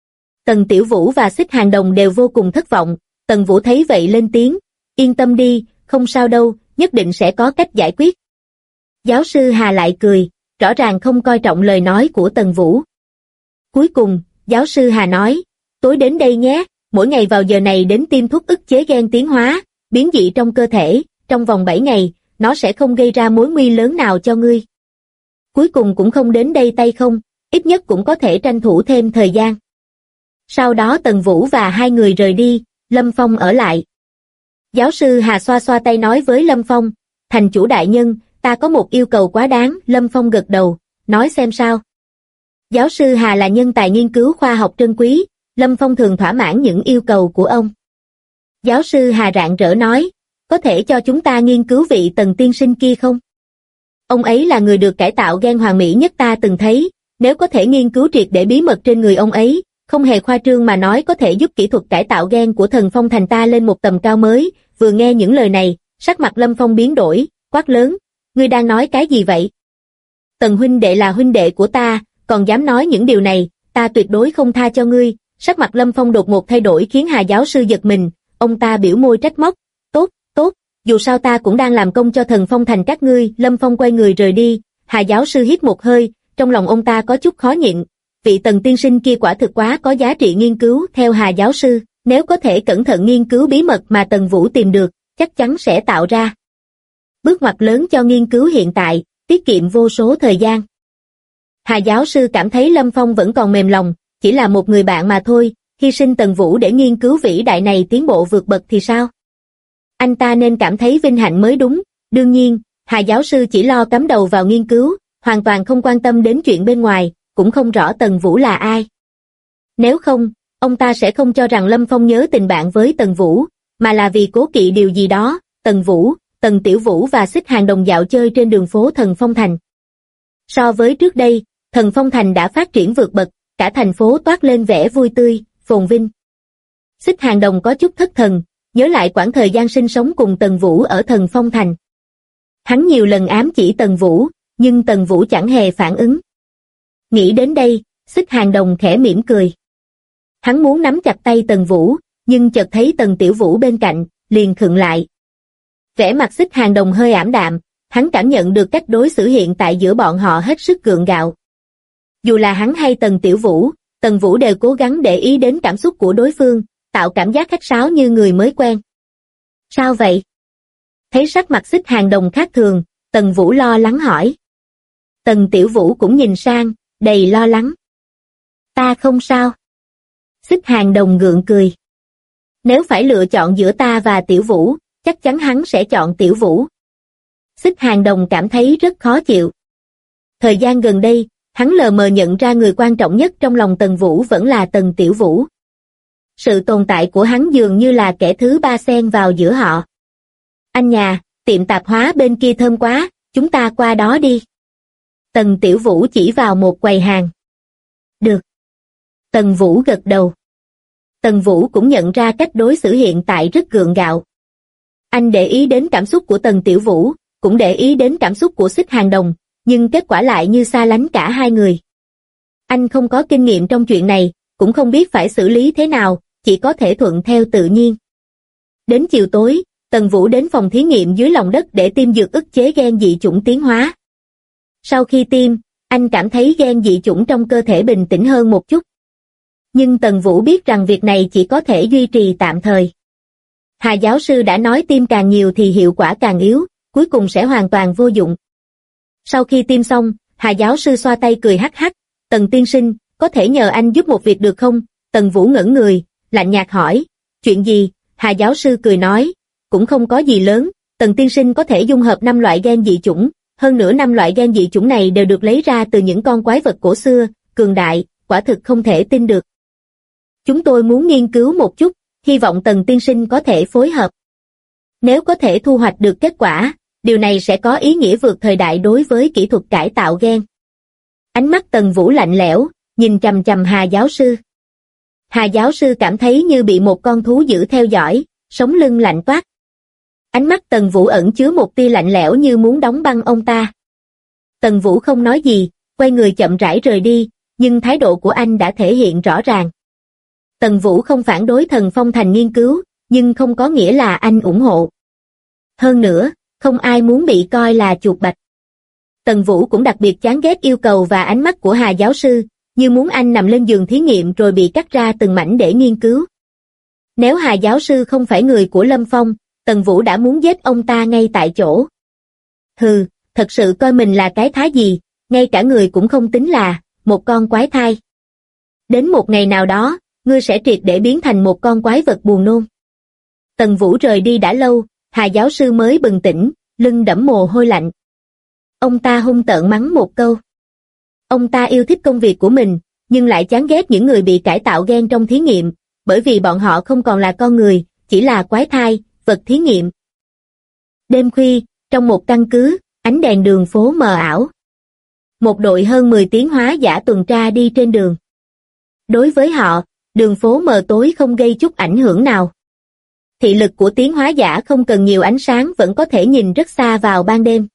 Tần Tiểu Vũ và Xích Hàng Đồng đều vô cùng thất vọng, Tần Vũ thấy vậy lên tiếng, yên tâm đi, không sao đâu, nhất định sẽ có cách giải quyết. Giáo sư Hà lại cười, rõ ràng không coi trọng lời nói của Tần Vũ. Cuối cùng, giáo sư Hà nói, tối đến đây nhé, mỗi ngày vào giờ này đến tiêm thuốc ức chế gen tiến hóa, biến dị trong cơ thể, trong vòng 7 ngày, nó sẽ không gây ra mối nguy lớn nào cho ngươi. Cuối cùng cũng không đến đây tay không, ít nhất cũng có thể tranh thủ thêm thời gian. Sau đó Tần Vũ và hai người rời đi, Lâm Phong ở lại. Giáo sư Hà xoa xoa tay nói với Lâm Phong, thành chủ đại nhân, ta có một yêu cầu quá đáng. Lâm Phong gật đầu, nói xem sao. Giáo sư Hà là nhân tài nghiên cứu khoa học trân quý, Lâm Phong thường thỏa mãn những yêu cầu của ông. Giáo sư Hà rạng rỡ nói, có thể cho chúng ta nghiên cứu vị Tần tiên sinh kia không? Ông ấy là người được cải tạo gen hoàn mỹ nhất ta từng thấy, nếu có thể nghiên cứu triệt để bí mật trên người ông ấy, không hề khoa trương mà nói có thể giúp kỹ thuật cải tạo gen của Thần Phong Thành ta lên một tầm cao mới. Vừa nghe những lời này, sắc mặt Lâm Phong biến đổi, quát lớn, ngươi đang nói cái gì vậy? Tần huynh đệ là huynh đệ của ta, còn dám nói những điều này, ta tuyệt đối không tha cho ngươi. Sắc mặt Lâm Phong đột ngột thay đổi khiến Hà giáo sư giật mình, ông ta biểu môi trách móc, tốt, dù sao ta cũng đang làm công cho Thần Phong Thành các ngươi. Lâm Phong quay người rời đi, Hà giáo sư hít một hơi, trong lòng ông ta có chút khó nhịn, vị Tần tiên sinh kia quả thực quá có giá trị nghiên cứu. Theo Hà giáo sư, nếu có thể cẩn thận nghiên cứu bí mật mà Tần Vũ tìm được, chắc chắn sẽ tạo ra bước ngoặt lớn cho nghiên cứu hiện tại, tiết kiệm vô số thời gian. Hà giáo sư cảm thấy Lâm Phong vẫn còn mềm lòng, chỉ là một người bạn mà thôi, hy sinh Tần Vũ để nghiên cứu vĩ đại này tiến bộ vượt bậc thì sao? Anh ta nên cảm thấy vinh hạnh mới đúng. Đương nhiên, Hà giáo sư chỉ lo cắm đầu vào nghiên cứu, hoàn toàn không quan tâm đến chuyện bên ngoài, cũng không rõ Tần Vũ là ai. Nếu không, ông ta sẽ không cho rằng Lâm Phong nhớ tình bạn với Tần Vũ, mà là vì cố kỵ điều gì đó. Tần Vũ, Tần Tiểu Vũ và Xích Hàng Đồng dạo chơi trên đường phố Thần Phong Thành. So với trước đây, Thần Phong Thành đã phát triển vượt bậc, cả thành phố toát lên vẻ vui tươi, phồn vinh. Xích Hàng Đồng có chút thất thần, nhớ lại quãng thời gian sinh sống cùng Tần Vũ ở Thần Phong Thành. Hắn nhiều lần ám chỉ Tần Vũ, nhưng Tần Vũ chẳng hề phản ứng. Nghĩ đến đây, Xích Hàng Đồng khẽ mỉm cười. Hắn muốn nắm chặt tay Tần Vũ, nhưng chợt thấy Tần Tiểu Vũ bên cạnh, liền khựng lại. Vẻ mặt Xích Hàng Đồng hơi ảm đạm, hắn cảm nhận được cách đối xử hiện tại giữa bọn họ hết sức gượng gạo. Dù là hắn hay Tần Tiểu Vũ, Tần Vũ đều cố gắng để ý đến cảm xúc của đối phương, tạo cảm giác khách sáo như người mới quen. Sao vậy? Thấy sắc mặt Xích Hàng Đồng khác thường, Tần Vũ lo lắng hỏi. Tần Tiểu Vũ cũng nhìn sang, đầy lo lắng. Ta không sao. Xích Hàng Đồng gượng cười. Nếu phải lựa chọn giữa ta và Tiểu Vũ, chắc chắn hắn sẽ chọn Tiểu Vũ. Xích Hàng Đồng cảm thấy rất khó chịu. Thời gian gần đây, hắn lờ mờ nhận ra người quan trọng nhất trong lòng Tần Vũ vẫn là Tần Tiểu Vũ. Sự tồn tại của hắn dường như là kẻ thứ ba xen vào giữa họ. Anh nhà, tiệm tạp hóa bên kia thơm quá, chúng ta qua đó đi. Tần Tiểu Vũ chỉ vào một quầy hàng. Được. Tần Vũ gật đầu. Tần Vũ cũng nhận ra cách đối xử hiện tại rất gượng gạo. Anh để ý đến cảm xúc của Tần Tiểu Vũ, cũng để ý đến cảm xúc của Xích Hàng Đồng, nhưng kết quả lại như xa lánh cả hai người. Anh không có kinh nghiệm trong chuyện này, cũng không biết phải xử lý thế nào, chỉ có thể thuận theo tự nhiên. Đến chiều tối, Tần Vũ đến phòng thí nghiệm dưới lòng đất để tiêm dược ức chế gen dị chủng tiến hóa. Sau khi tiêm, anh cảm thấy gen dị chủng trong cơ thể bình tĩnh hơn một chút. Nhưng Tần Vũ biết rằng việc này chỉ có thể duy trì tạm thời. Hà giáo sư đã nói tiêm càng nhiều thì hiệu quả càng yếu, cuối cùng sẽ hoàn toàn vô dụng. Sau khi tiêm xong, Hà giáo sư xoa tay cười hắc hắc, Tần tiên sinh, có thể nhờ anh giúp một việc được không? Tần Vũ ngẩn người, lạnh nhạt hỏi, chuyện gì? Hà giáo sư cười nói, cũng không có gì lớn, Tần tiên sinh có thể dung hợp 5 loại gen dị chủng, hơn nữa 5 loại gen dị chủng này đều được lấy ra từ những con quái vật cổ xưa, cường đại, quả thực không thể tin được. Chúng tôi muốn nghiên cứu một chút, hy vọng Tần tiên sinh có thể phối hợp. Nếu có thể thu hoạch được kết quả, điều này sẽ có ý nghĩa vượt thời đại đối với kỹ thuật cải tạo gen. Ánh mắt Tần Vũ lạnh lẽo, nhìn chằm chằm Hà giáo sư. Hà giáo sư cảm thấy như bị một con thú dữ theo dõi, sống lưng lạnh toát. Ánh mắt Tần Vũ ẩn chứa một tia lạnh lẽo như muốn đóng băng ông ta. Tần Vũ không nói gì, quay người chậm rãi rời đi, nhưng thái độ của anh đã thể hiện rõ ràng. Tần Vũ không phản đối Thần Phong Thành nghiên cứu, nhưng không có nghĩa là anh ủng hộ. Hơn nữa, không ai muốn bị coi là chuột bạch. Tần Vũ cũng đặc biệt chán ghét yêu cầu và ánh mắt của Hà giáo sư, như muốn anh nằm lên giường thí nghiệm rồi bị cắt ra từng mảnh để nghiên cứu. Nếu Hà giáo sư không phải người của Lâm Phong, Tần Vũ đã muốn giết ông ta ngay tại chỗ. Hừ, thật sự coi mình là cái thá gì, ngay cả người cũng không tính là, một con quái thai. Đến một ngày nào đó, ngươi sẽ triệt để biến thành một con quái vật buồn nôn. Tần Vũ rời đi đã lâu, Hà giáo sư mới bừng tỉnh, lưng đẫm mồ hôi lạnh. Ông ta hung tợn mắng một câu. Ông ta yêu thích công việc của mình, nhưng lại chán ghét những người bị cải tạo gen trong thí nghiệm, bởi vì bọn họ không còn là con người, chỉ là quái thai, vật thí nghiệm. Đêm khuya, trong một căn cứ, ánh đèn đường phố mờ ảo. Một đội hơn 10 tiến hóa giả tuần tra đi trên đường. Đối với họ, đường phố mờ tối không gây chút ảnh hưởng nào. Thị lực của tiến hóa giả không cần nhiều ánh sáng vẫn có thể nhìn rất xa vào ban đêm.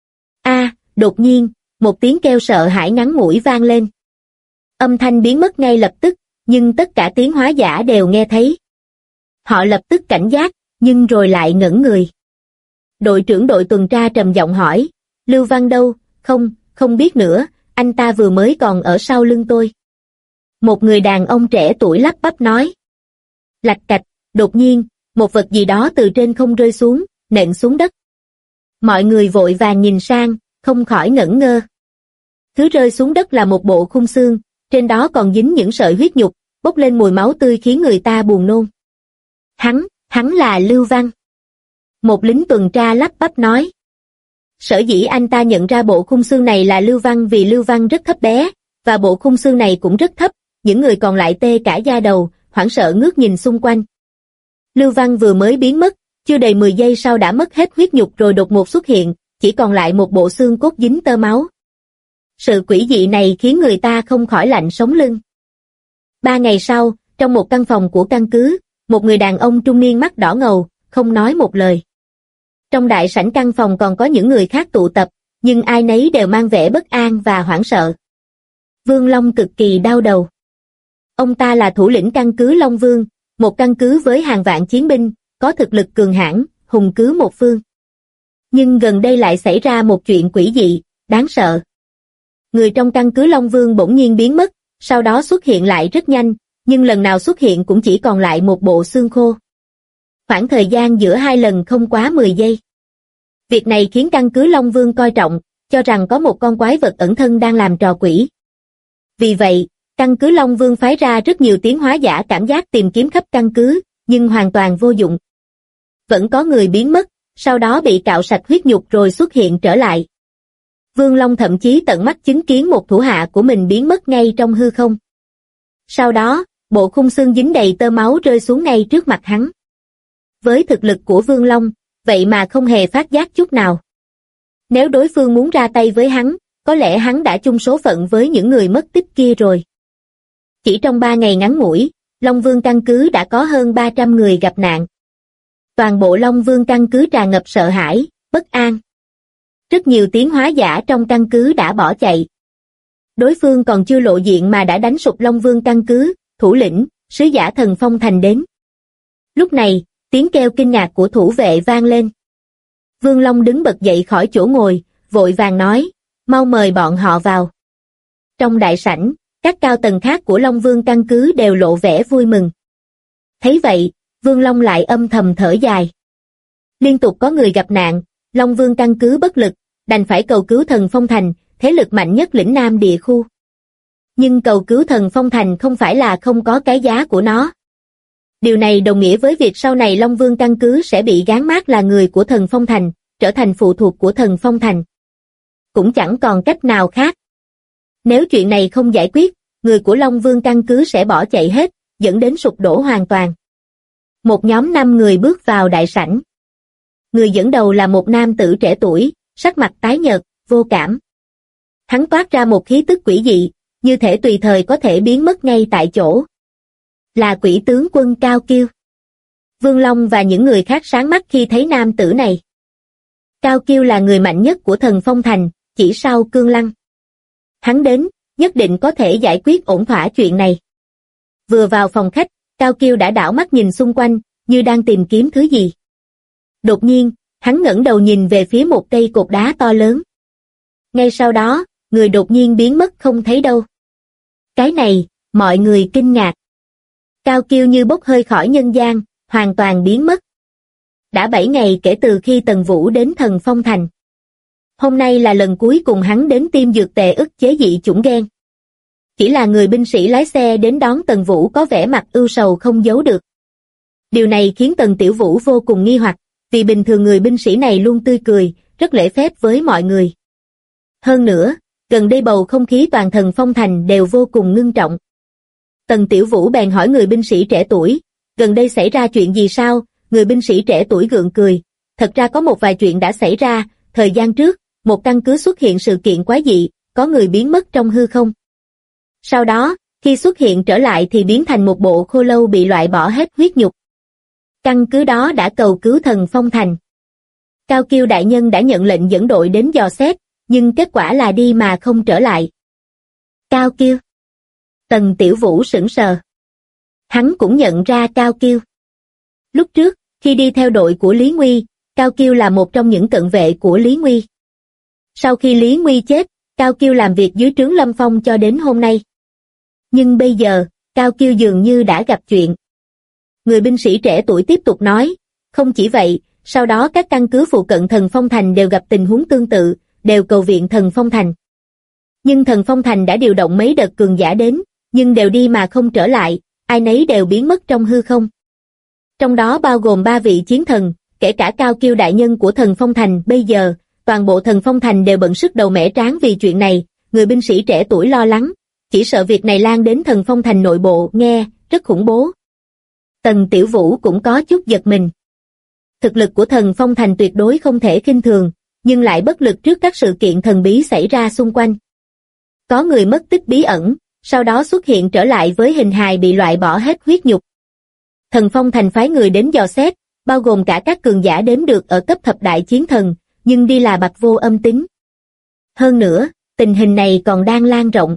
Đột nhiên, một tiếng kêu sợ hãi ngắn ngủi vang lên. Âm thanh biến mất ngay lập tức, nhưng tất cả tiến hóa giả đều nghe thấy. Họ lập tức cảnh giác, nhưng rồi lại ngẩn người. Đội trưởng đội tuần tra trầm giọng hỏi, Lưu Văn đâu? Không biết nữa, anh ta vừa mới còn ở sau lưng tôi. Một người đàn ông trẻ tuổi lắp bắp nói. Lạch cạch, đột nhiên, một vật gì đó từ trên không rơi xuống, nện xuống đất. Mọi người vội vàng nhìn sang, không khỏi ngẩn ngơ. Thứ rơi xuống đất là một bộ khung xương, trên đó còn dính những sợi huyết nhục, bốc lên mùi máu tươi khiến người ta buồn nôn. Hắn là Lưu Văn. Một lính tuần tra lắp bắp nói. Sở dĩ anh ta nhận ra bộ khung xương này là Lưu Văn vì Lưu Văn rất thấp bé, và bộ khung xương này cũng rất thấp, những người còn lại tê cả da đầu, hoảng sợ ngước nhìn xung quanh. Lưu Văn vừa mới biến mất, chưa đầy 10 giây sau đã mất hết huyết nhục rồi đột ngột xuất hiện, chỉ còn lại một bộ xương cốt dính tơ máu. Sự quỷ dị này khiến người ta không khỏi lạnh sống lưng. 3 ngày sau, trong một căn phòng của căn cứ, một người đàn ông trung niên mắt đỏ ngầu, không nói một lời. Trong đại sảnh căn phòng còn có những người khác tụ tập, nhưng ai nấy đều mang vẻ bất an và hoảng sợ. Vương Long cực kỳ đau đầu. Ông ta là thủ lĩnh căn cứ Long Vương, một căn cứ với hàng vạn chiến binh, có thực lực cường hãn, hùng cứ một phương. Nhưng gần đây lại xảy ra một chuyện quỷ dị, đáng sợ. Người trong căn cứ Long Vương bỗng nhiên biến mất, sau đó xuất hiện lại rất nhanh, nhưng lần nào xuất hiện cũng chỉ còn lại một bộ xương khô. Khoảng thời gian giữa hai lần không quá 10 giây. Việc này khiến căn cứ Long Vương coi trọng, cho rằng có một con quái vật ẩn thân đang làm trò quỷ. Vì vậy, căn cứ Long Vương phái ra rất nhiều tiến hóa giả cảm giác tìm kiếm khắp căn cứ, nhưng hoàn toàn vô dụng. Vẫn có người biến mất, sau đó bị cạo sạch huyết nhục rồi xuất hiện trở lại. Vương Long thậm chí tận mắt chứng kiến một thủ hạ của mình biến mất ngay trong hư không. Sau đó, bộ khung xương dính đầy tơ máu rơi xuống ngay trước mặt hắn. Với thực lực của Vương Long, vậy mà không hề phát giác chút nào. Nếu đối phương muốn ra tay với hắn, có lẽ hắn đã chung số phận với những người mất tích kia rồi. Chỉ trong 3 ngày ngắn ngủi, Long Vương căn cứ đã có hơn 300 người gặp nạn. Toàn bộ Long Vương căn cứ tràn ngập sợ hãi, bất an. Rất nhiều tiến hóa giả trong căn cứ đã bỏ chạy. Đối phương còn chưa lộ diện mà đã đánh sụp Long Vương căn cứ, thủ lĩnh, sứ giả Thần Phong Thành đến. Lúc này, tiếng kêu kinh ngạc của thủ vệ vang lên. Vương Long đứng bật dậy khỏi chỗ ngồi, vội vàng nói, mau mời bọn họ vào. Trong đại sảnh, các cao tầng khác của Long Vương căn cứ đều lộ vẻ vui mừng. Thấy vậy, Vương Long lại âm thầm thở dài. Liên tục có người gặp nạn, Long Vương căn cứ bất lực, đành phải cầu cứu Thần Phong Thành, thế lực mạnh nhất lĩnh Nam địa khu. Nhưng cầu cứu Thần Phong Thành không phải là không có cái giá của nó. Điều này đồng nghĩa với việc sau này Long Vương căn cứ sẽ bị gán mác là người của Thần Phong Thành, trở thành phụ thuộc của Thần Phong Thành. Cũng chẳng còn cách nào khác. Nếu chuyện này không giải quyết, người của Long Vương căn cứ sẽ bỏ chạy hết, dẫn đến sụp đổ hoàn toàn. Một nhóm 5 người bước vào đại sảnh. Người dẫn đầu là một nam tử trẻ tuổi, sắc mặt tái nhợt, vô cảm. Hắn toát ra một khí tức quỷ dị, như thể tùy thời có thể biến mất ngay tại chỗ. Là quỷ tướng quân Cao Kiêu. Vương Long và những người khác sáng mắt khi thấy nam tử này. Cao Kiêu là người mạnh nhất của Thần Phong Thành, chỉ sau Cương Lăng. Hắn đến, nhất định có thể giải quyết ổn thỏa chuyện này. Vừa vào phòng khách, Cao Kiêu đã đảo mắt nhìn xung quanh, như đang tìm kiếm thứ gì. Đột nhiên, hắn ngẩng đầu nhìn về phía một cây cột đá to lớn. Ngay sau đó, người đột nhiên biến mất không thấy đâu. Cái này, mọi người kinh ngạc. Cao Kiêu như bốc hơi khỏi nhân gian, hoàn toàn biến mất. Đã 7 ngày kể từ khi Tần Vũ đến Thần Phong Thành. Hôm nay là lần cuối cùng hắn đến tiêm dược tề ức chế dị chủng gen. Chỉ là người binh sĩ lái xe đến đón Tần Vũ có vẻ mặt ưu sầu không giấu được. Điều này khiến Tần Tiểu Vũ vô cùng nghi hoặc, vì bình thường người binh sĩ này luôn tươi cười, rất lễ phép với mọi người. Hơn nữa, gần đây bầu không khí toàn Thần Phong Thành đều vô cùng ngưng trọng. Tần Tiểu Vũ bèn hỏi người binh sĩ trẻ tuổi, gần đây xảy ra chuyện gì sao? Người binh sĩ trẻ tuổi gượng cười, thật ra có một vài chuyện đã xảy ra, thời gian trước, một căn cứ xuất hiện sự kiện quái dị, có người biến mất trong hư không. Sau đó, khi xuất hiện trở lại thì biến thành một bộ khô lâu bị loại bỏ hết huyết nhục. Căn cứ đó đã cầu cứu Thần Phong Thành. Cao Kiêu đại nhân đã nhận lệnh dẫn đội đến dò xét, nhưng kết quả là đi mà không trở lại. Cao Kiêu. Tần Tiểu Vũ sững sờ. Hắn cũng nhận ra Cao Kiêu. Lúc trước, khi đi theo đội của Lý Nguy, Cao Kiêu là một trong những cận vệ của Lý Nguy. Sau khi Lý Nguy chết, Cao Kiêu làm việc dưới trướng Lâm Phong cho đến hôm nay. Nhưng bây giờ, Cao Kiêu dường như đã gặp chuyện. Người binh sĩ trẻ tuổi tiếp tục nói, không chỉ vậy, sau đó các căn cứ phụ cận Thần Phong Thành đều gặp tình huống tương tự, đều cầu viện Thần Phong Thành. Nhưng Thần Phong Thành đã điều động mấy đợt cường giả đến, nhưng đều đi mà không trở lại, ai nấy đều biến mất trong hư không. Trong đó bao gồm 3 vị chiến thần, kể cả Cao Kiêu đại nhân của Thần Phong Thành. Bây giờ, toàn bộ Thần Phong Thành đều bận sức đầu mẻ trán vì chuyện này, người binh sĩ trẻ tuổi lo lắng, chỉ sợ việc này lan đến Thần Phong Thành nội bộ, nghe, rất khủng bố. Tần Tiểu Vũ cũng có chút giật mình. Thực lực của Thần Phong Thành tuyệt đối không thể khinh thường, nhưng lại bất lực trước các sự kiện thần bí xảy ra xung quanh. Có người mất tích bí ẩn, sau đó xuất hiện trở lại với hình hài bị loại bỏ hết huyết nhục. Thần Phong Thành phái người đến dò xét, bao gồm cả các cường giả đếm được ở cấp thập đại chiến thần, nhưng đi là bạch vô âm tín. Hơn nữa, tình hình này còn đang lan rộng.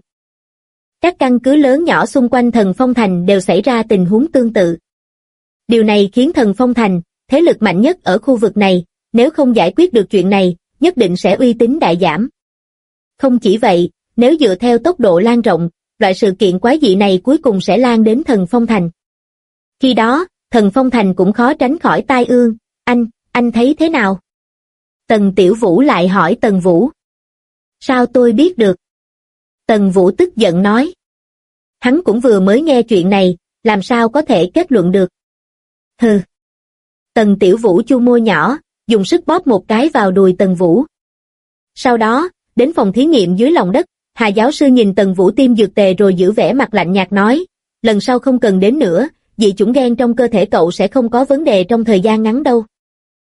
Các căn cứ lớn nhỏ xung quanh Thần Phong Thành đều xảy ra tình huống tương tự. Điều này khiến Thần Phong Thành, thế lực mạnh nhất ở khu vực này, nếu không giải quyết được chuyện này, nhất định sẽ uy tín đại giảm. Không chỉ vậy, nếu dựa theo tốc độ lan rộng, loại sự kiện quái dị này cuối cùng sẽ lan đến Thần Phong Thành. Khi đó, Thần Phong Thành cũng khó tránh khỏi tai ương. Anh thấy thế nào? Tần Tiểu Vũ lại hỏi Tần Vũ. Sao tôi biết được? Tần Vũ tức giận nói. Hắn cũng vừa mới nghe chuyện này, làm sao có thể kết luận được? Hừ. Tần Tiểu Vũ chu môi nhỏ, dùng sức bóp một cái vào đùi Tần Vũ. Sau đó, đến phòng thí nghiệm dưới lòng đất, Hà giáo sư nhìn Tần Vũ tiêm dược tề rồi giữ vẻ mặt lạnh nhạt nói, lần sau không cần đến nữa, dị chủng gen trong cơ thể cậu sẽ không có vấn đề trong thời gian ngắn đâu.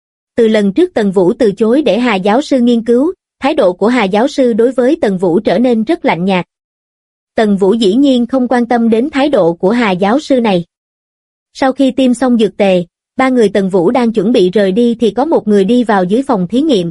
Từ lần trước Tần Vũ từ chối để Hà giáo sư nghiên cứu, thái độ của Hà giáo sư đối với Tần Vũ trở nên rất lạnh nhạt. Tần Vũ dĩ nhiên không quan tâm đến thái độ của Hà giáo sư này. Sau khi tiêm xong dược tề, 3 người Tần Vũ đang chuẩn bị rời đi thì có một người đi vào dưới phòng thí nghiệm.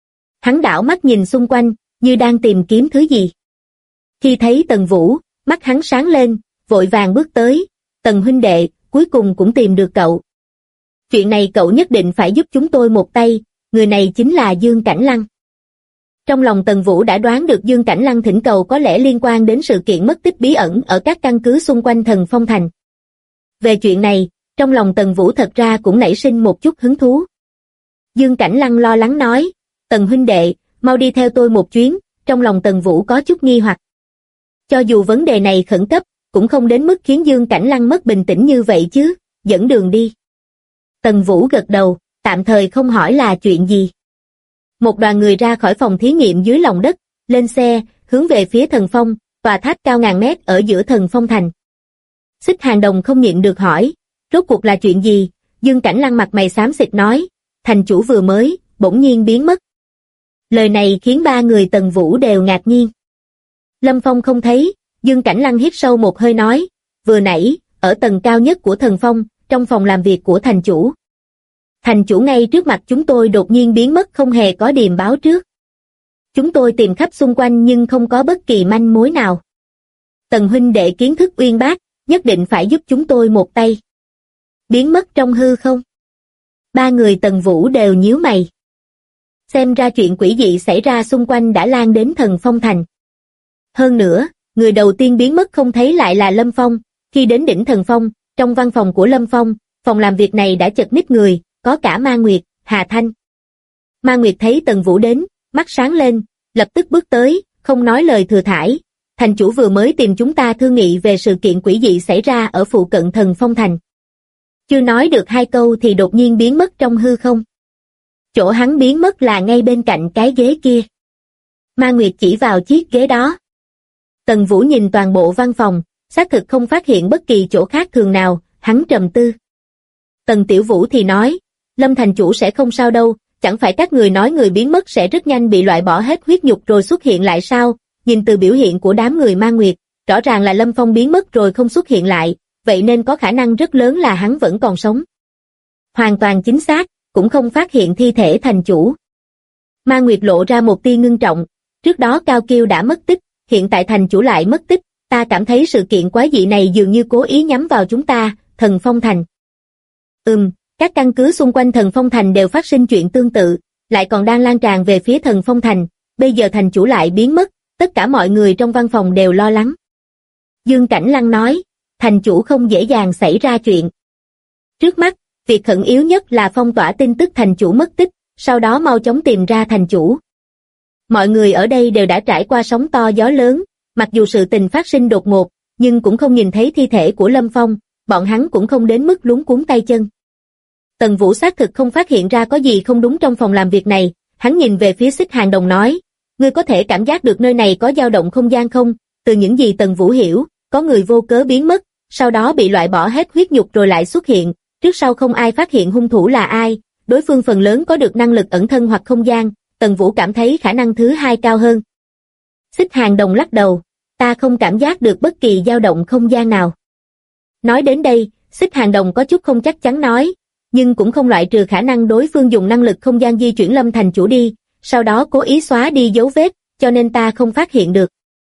Hắn đảo mắt nhìn xung quanh, như đang tìm kiếm thứ gì. Khi thấy Tần Vũ, mắt hắn sáng lên, vội vàng bước tới, Tần huynh đệ, cuối cùng cũng tìm được cậu. Chuyện này cậu nhất định phải giúp chúng tôi một tay, người này chính là Dương Cảnh Lăng. Trong lòng Tần Vũ đã đoán được Dương Cảnh Lăng thỉnh cầu có lẽ liên quan đến sự kiện mất tích bí ẩn ở các căn cứ xung quanh Thần Phong Thành. Về chuyện này, trong lòng Tần Vũ thật ra cũng nảy sinh một chút hứng thú. Dương Cảnh Lăng lo lắng nói, Tần huynh đệ, mau đi theo tôi một chuyến, trong lòng Tần Vũ có chút nghi hoặc. Cho dù vấn đề này khẩn cấp, cũng không đến mức khiến Dương Cảnh Lăng mất bình tĩnh như vậy chứ, dẫn đường đi. Tần Vũ gật đầu, tạm thời không hỏi là chuyện gì. Một đoàn người ra khỏi phòng thí nghiệm dưới lòng đất, lên xe, hướng về phía Thần Phong, tòa tháp cao ngàn mét ở giữa Thần Phong thành. Xích Hàng Đồng không nhịn được hỏi, rốt cuộc là chuyện gì? Dương Cảnh Lăng mặt mày xám xịt nói, thành chủ vừa mới, bỗng nhiên biến mất. Lời này khiến ba người Tần Vũ đều ngạc nhiên. Lâm Phong không thấy, Dương Cảnh Lăng hít sâu một hơi nói, vừa nãy, ở tầng cao nhất của Thần Phong, trong phòng làm việc của thành chủ. Thành chủ ngay trước mặt chúng tôi đột nhiên biến mất không hề có điềm báo trước. Chúng tôi tìm khắp xung quanh nhưng không có bất kỳ manh mối nào. Tần huynh đệ kiến thức uyên bác, nhất định phải giúp chúng tôi một tay. Biến mất trong hư không? Ba người Tần Vũ đều nhíu mày. Xem ra chuyện quỷ dị xảy ra xung quanh đã lan đến Thần Phong thành. Hơn nữa, người đầu tiên biến mất không thấy lại là Lâm Phong. Khi đến đỉnh Thần Phong, trong văn phòng của Lâm Phong, phòng làm việc này đã chật ních người, có cả Ma Nguyệt, Hà Thanh. Ma Nguyệt thấy Tần Vũ đến, mắt sáng lên, lập tức bước tới, không nói lời thừa thãi. Thành chủ vừa mới tìm chúng ta thương nghị về sự kiện quỷ dị xảy ra ở phụ cận Thần Phong thành. Chưa nói được hai câu thì đột nhiên biến mất trong hư không. Chỗ hắn biến mất là ngay bên cạnh cái ghế kia. Ma Nguyệt chỉ vào chiếc ghế đó. Tần Vũ nhìn toàn bộ văn phòng, xác thực không phát hiện bất kỳ chỗ khác thường nào, hắn trầm tư. Tần Tiểu Vũ thì nói, Lâm thành chủ sẽ không sao đâu, chẳng phải các người nói người biến mất sẽ rất nhanh bị loại bỏ hết huyết nhục rồi xuất hiện lại sao? Nhìn từ biểu hiện của đám người Ma Nguyệt, rõ ràng là Lâm Phong biến mất rồi không xuất hiện lại, vậy nên có khả năng rất lớn là hắn vẫn còn sống. Hoàn toàn chính xác, cũng không phát hiện thi thể thành chủ. Ma Nguyệt lộ ra một tia ngưng trọng, trước đó Cao Kiêu đã mất tích, hiện tại thành chủ lại mất tích, ta cảm thấy sự kiện quái dị này dường như cố ý nhắm vào chúng ta, Thần Phong thành. Các căn cứ xung quanh Thần Phong thành đều phát sinh chuyện tương tự, lại còn đang lan tràn về phía Thần Phong thành, bây giờ thành chủ lại biến mất, tất cả mọi người trong văn phòng đều lo lắng. Dương Cảnh Lăng nói, thành chủ không dễ dàng xảy ra chuyện. Trước mắt, việc khẩn yếu nhất là phong tỏa tin tức thành chủ mất tích, sau đó mau chóng tìm ra thành chủ. Mọi người ở đây đều đã trải qua sóng to gió lớn, mặc dù sự tình phát sinh đột ngột, nhưng cũng không nhìn thấy thi thể của Lâm Phong, bọn hắn cũng không đến mức luống cuống tay chân. Tần Vũ xác thực không phát hiện ra có gì không đúng trong phòng làm việc này, hắn nhìn về phía Xích Hàng Đồng nói, ngươi có thể cảm giác được nơi này có dao động không gian không? Từ những gì Tần Vũ hiểu, có người vô cớ biến mất, sau đó bị loại bỏ hết huyết nhục rồi lại xuất hiện, trước sau không ai phát hiện hung thủ là ai, đối phương phần lớn có được năng lực ẩn thân hoặc không gian, Tần Vũ cảm thấy khả năng thứ hai cao hơn. Xích Hàng Đồng lắc đầu, ta không cảm giác được bất kỳ dao động không gian nào. Nói đến đây, Xích Hàng Đồng có chút không chắc chắn nói, nhưng cũng không loại trừ khả năng đối phương dùng năng lực không gian di chuyển Lâm thành chủ đi, sau đó cố ý xóa đi dấu vết, cho nên ta không phát hiện được.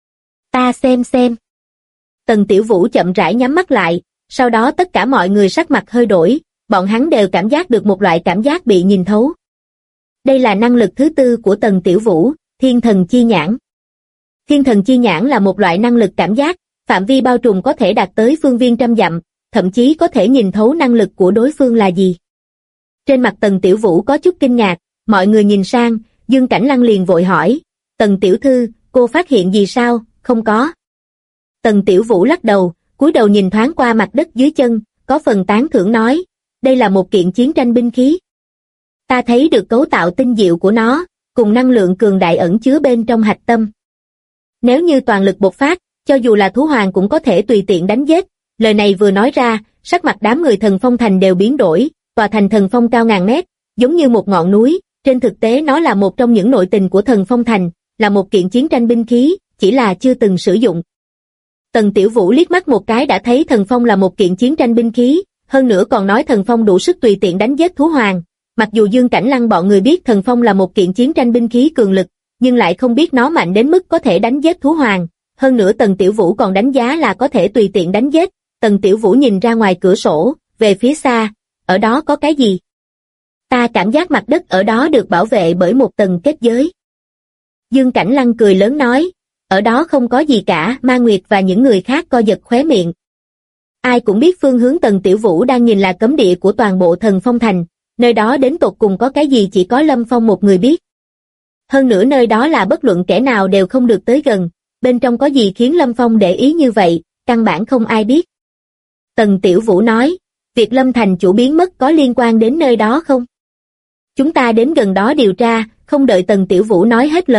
Ta xem. Tần Tiểu Vũ chậm rãi nhắm mắt lại, sau đó tất cả mọi người sắc mặt hơi đổi, bọn hắn đều cảm giác được một loại cảm giác bị nhìn thấu. Đây là năng lực thứ tư của Tần Tiểu Vũ, Thiên Thần Chi Nhãn. Thiên Thần Chi Nhãn là một loại năng lực cảm giác, phạm vi bao trùm có thể đạt tới phương viên trăm dặm, thậm chí có thể nhìn thấu năng lực của đối phương là gì. Trên mặt Tần Tiểu Vũ có chút kinh ngạc, mọi người nhìn sang, Dương Cảnh Lăng liền vội hỏi, Tần Tiểu Thư, cô phát hiện gì sao? Không có. Tần Tiểu Vũ lắc đầu, cúi đầu nhìn thoáng qua mặt đất dưới chân, có phần tán thưởng nói, đây là một kiện chiến tranh binh khí. Ta thấy được cấu tạo tinh diệu của nó, cùng năng lượng cường đại ẩn chứa bên trong hạch tâm. Nếu như toàn lực bộc phát, cho dù là thú hoàng cũng có thể tùy tiện đánh giết. Lời này vừa nói ra, sắc mặt đám người Thần Phong thành đều biến đổi, tòa thành Thần Phong cao ngàn mét, giống như một ngọn núi, trên thực tế nó là một trong những nội tình của Thần Phong thành, là một kiện chiến tranh binh khí, chỉ là chưa từng sử dụng. Tần Tiểu Vũ liếc mắt một cái đã thấy Thần Phong là một kiện chiến tranh binh khí, hơn nữa còn nói Thần Phong đủ sức tùy tiện đánh giết thú hoàng. Mặc dù Dương Cảnh Lăng bọn người biết Thần Phong là một kiện chiến tranh binh khí cường lực, nhưng lại không biết nó mạnh đến mức có thể đánh giết thú hoàng. Hơn nữa Tần Tiểu Vũ còn đánh giá là có thể tùy tiện đánh giết. Tần Tiểu Vũ nhìn ra ngoài cửa sổ, về phía xa, ở đó có cái gì? Ta cảm giác mặt đất ở đó được bảo vệ bởi một tầng kết giới. Dương Cảnh Lăng cười lớn nói, ở đó không có gì cả. Ma Nguyệt và những người khác co giật khóe miệng. Ai cũng biết phương hướng Tần Tiểu Vũ đang nhìn là cấm địa của toàn bộ Thần Phong thành, nơi đó đến tột cùng có cái gì chỉ có Lâm Phong một người biết. Hơn nữa nơi đó là bất luận kẻ nào đều không được tới gần, bên trong có gì khiến Lâm Phong để ý như vậy, căn bản không ai biết. Tần Tiểu Vũ nói, việc Lâm thành chủ biến mất có liên quan đến nơi đó không? Chúng ta đến gần đó điều tra. Không đợi Tần Tiểu Vũ nói hết lời,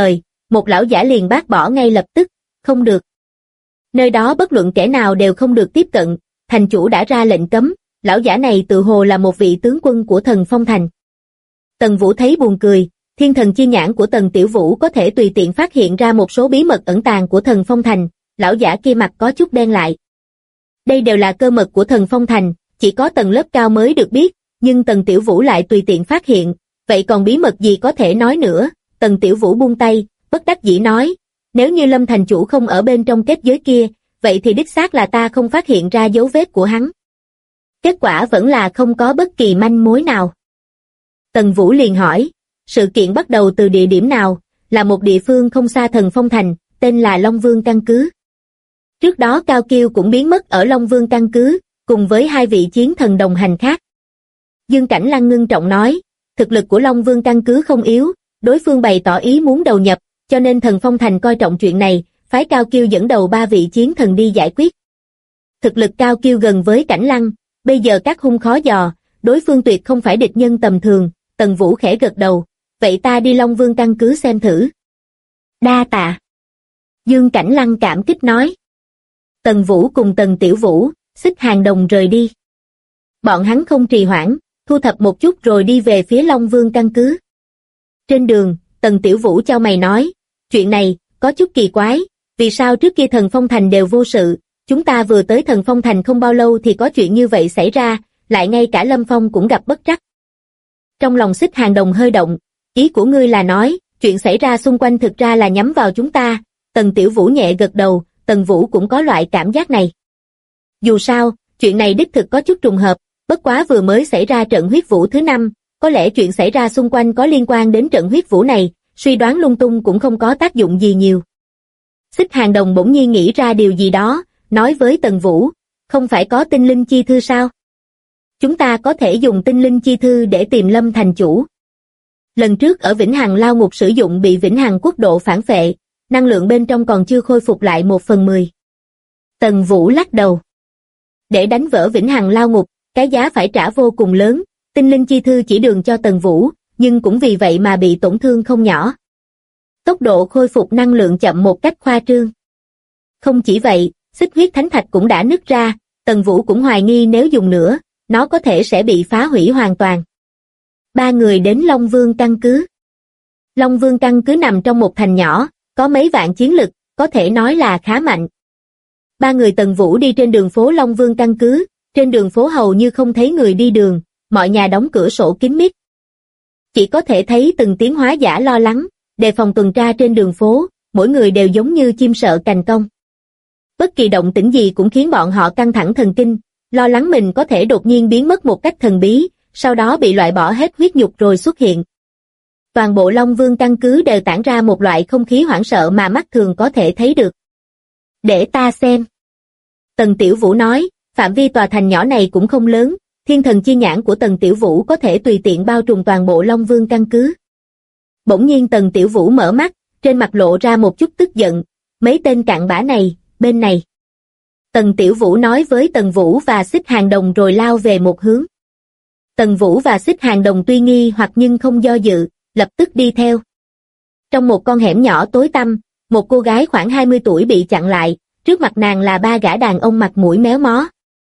một lão giả liền bác bỏ ngay lập tức, không được. Nơi đó bất luận kẻ nào đều không được tiếp cận, thành chủ đã ra lệnh cấm, lão giả này tự hồ là một vị tướng quân của Thần Phong Thành. Tần Vũ thấy buồn cười, thiên thần chi nhãn của Tần Tiểu Vũ có thể tùy tiện phát hiện ra một số bí mật ẩn tàng của Thần Phong Thành, lão giả kia mặt có chút đen lại. Đây đều là cơ mật của Thần Phong Thành, chỉ có tầng lớp cao mới được biết, nhưng Tần Tiểu Vũ lại tùy tiện phát hiện, vậy còn bí mật gì có thể nói nữa? Tần Tiểu Vũ buông tay, bất đắc dĩ nói, nếu như Lâm thành chủ không ở bên trong kết giới kia, vậy thì đích xác là ta không phát hiện ra dấu vết của hắn. Kết quả vẫn là không có bất kỳ manh mối nào. Tần Vũ liền hỏi, sự kiện bắt đầu từ địa điểm nào? Là một địa phương không xa Thần Phong Thành, tên là Long Vương căn cứ. Trước đó Cao Kiêu cũng biến mất ở Long Vương căn cứ, cùng với hai vị chiến thần đồng hành khác. Dương Cảnh Lăng ngưng trọng nói, thực lực của Long Vương căn cứ không yếu, đối phương bày tỏ ý muốn đầu nhập, cho nên Thần Phong Thành coi trọng chuyện này, phái Cao Kiêu dẫn đầu ba vị chiến thần đi giải quyết. Thực lực Cao Kiêu gần với Cảnh Lăng, bây giờ các hung khó dò, đối phương tuyệt không phải địch nhân tầm thường. Tần Vũ khẽ gật đầu, vậy ta đi Long Vương căn cứ xem thử. Đa tạ. Dương Cảnh Lăng cảm kích nói. Tần Vũ cùng Tần Tiểu Vũ, Xích Hàng Đồng rời đi. Bọn hắn không trì hoãn, thu thập một chút rồi đi về phía Long Vương căn cứ. Trên đường, Tần Tiểu Vũ chau mày nói, chuyện này, có chút kỳ quái, vì sao trước kia Thần Phong Thành đều vô sự, chúng ta vừa tới Thần Phong Thành không bao lâu thì có chuyện như vậy xảy ra, lại ngay cả Lâm Phong cũng gặp bất trắc. Trong lòng Xích Hàng Đồng hơi động, ý của ngươi là nói, chuyện xảy ra xung quanh thực ra là nhắm vào chúng ta. Tần Tiểu Vũ nhẹ gật đầu, Tần Vũ cũng có loại cảm giác này. Dù sao, chuyện này đích thực có chút trùng hợp, bất quá vừa mới xảy ra trận huyết vũ thứ 5, có lẽ chuyện xảy ra xung quanh có liên quan đến trận huyết vũ này, suy đoán lung tung cũng không có tác dụng gì nhiều. Xích Hàng Đồng bỗng nhiên nghĩ ra điều gì đó, nói với Tần Vũ, không phải có tinh linh chi thư sao? Chúng ta có thể dùng tinh linh chi thư để tìm Lâm thành chủ. Lần trước ở Vĩnh Hằng Lao Ngục sử dụng bị Vĩnh Hằng Quốc độ phản phệ, năng lượng bên trong còn chưa khôi phục lại 1/10. Tần Vũ lắc đầu. Để đánh vỡ Vĩnh Hằng Lao Ngục, cái giá phải trả vô cùng lớn, tinh linh chi thư chỉ đường cho Tần Vũ, nhưng cũng vì vậy mà bị tổn thương không nhỏ. Tốc độ khôi phục năng lượng chậm một cách khoa trương. Không chỉ vậy, xích huyết thánh thạch cũng đã nứt ra, Tần Vũ cũng hoài nghi nếu dùng nữa, nó có thể sẽ bị phá hủy hoàn toàn. Ba người đến Long Vương căn cứ. Long Vương căn cứ nằm trong một thành nhỏ, có mấy vạn chiến lực, có thể nói là khá mạnh. Ba người Tần Vũ đi trên đường phố Long Vương căn cứ, trên đường phố hầu như không thấy người đi đường, mọi nhà đóng cửa sổ kín mít. Chỉ có thể thấy từng tiếng hóa giả lo lắng, đề phòng tuần tra trên đường phố, mỗi người đều giống như chim sợ cành cong. Bất kỳ động tĩnh gì cũng khiến bọn họ căng thẳng thần kinh, lo lắng mình có thể đột nhiên biến mất một cách thần bí, sau đó bị loại bỏ hết huyết nhục rồi xuất hiện. Toàn bộ Long Vương căn cứ đều tản ra một loại không khí hoảng sợ mà mắt thường có thể thấy được. Để ta xem. Tần Tiểu Vũ nói, phạm vi tòa thành nhỏ này cũng không lớn, thiên thần chi nhãn của Tần Tiểu Vũ có thể tùy tiện bao trùm toàn bộ Long Vương căn cứ. Bỗng nhiên Tần Tiểu Vũ mở mắt, trên mặt lộ ra một chút tức giận, mấy tên cặn bã này, bên này. Tần Tiểu Vũ nói với Tần Vũ và Xích Hàng Đồng rồi lao về một hướng. Tần Vũ và Xích Hàng Đồng tuy nghi hoặc nhưng không do dự, lập tức đi theo. Trong một con hẻm nhỏ tối tăm, một cô gái khoảng 20 tuổi bị chặn lại, trước mặt nàng là ba gã đàn ông mặt mũi méo mó.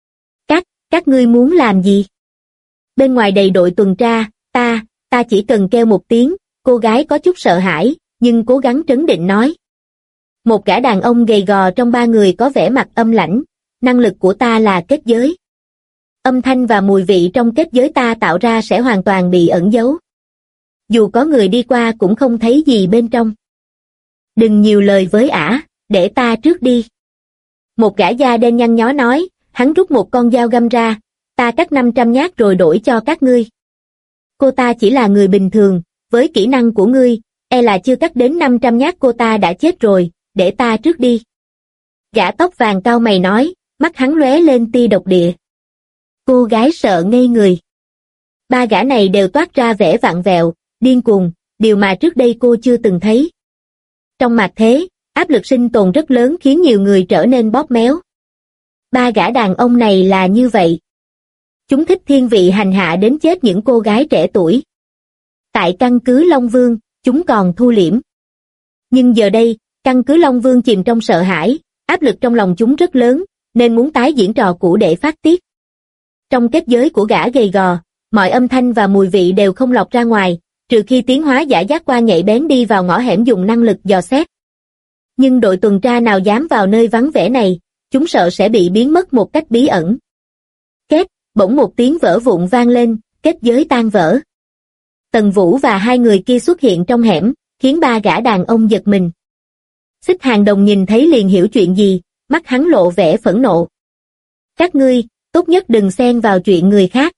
Các ngươi muốn làm gì? Bên ngoài đầy đội tuần tra, ta chỉ cần kêu một tiếng, cô gái có chút sợ hãi, nhưng cố gắng trấn định nói. Một gã đàn ông gầy gò trong ba người có vẻ mặt âm lãnh, năng lực của ta là kết giới. Âm thanh và mùi vị trong kết giới ta tạo ra sẽ hoàn toàn bị ẩn giấu. Dù có người đi qua cũng không thấy gì bên trong. Đừng nhiều lời với ả, để ta trước đi. Một gã da đen nhăn nhó nói, hắn rút một con dao găm ra, ta cắt 500 nhát rồi đổi cho các ngươi. Cô ta chỉ là người bình thường, với kỹ năng của ngươi, e là chưa cắt đến 500 nhát cô ta đã chết rồi, để ta trước đi. Gã tóc vàng cau mày nói, mắt hắn lóe lên tia độc địa. Cô gái sợ ngây người. Ba gã này đều toát ra vẻ vặn vẹo, điên cuồng, điều mà trước đây cô chưa từng thấy. Trong mặt thế, áp lực sinh tồn rất lớn khiến nhiều người trở nên bóp méo. Ba gã đàn ông này là như vậy. Chúng thích thiên vị hành hạ đến chết những cô gái trẻ tuổi. Tại căn cứ Long Vương, chúng còn thu liễm. Nhưng giờ đây, căn cứ Long Vương chìm trong sợ hãi, áp lực trong lòng chúng rất lớn, nên muốn tái diễn trò cũ để phát tiết. Trong kết giới của gã gầy gò, mọi âm thanh và mùi vị đều không lọt ra ngoài, trừ khi tiến hóa giả giác quan nhạy bén đi vào ngõ hẻm dùng năng lực dò xét. Nhưng đội tuần tra nào dám vào nơi vắng vẻ này, chúng sợ sẽ bị biến mất một cách bí ẩn. Két, bỗng một tiếng vỡ vụn vang lên, kết giới tan vỡ. Tần Vũ và hai người kia xuất hiện trong hẻm, khiến ba gã đàn ông giật mình. Xích Hàng Đồng nhìn thấy liền hiểu chuyện gì, mắt hắn lộ vẻ phẫn nộ. Các ngươi, tốt nhất đừng xen vào chuyện người khác.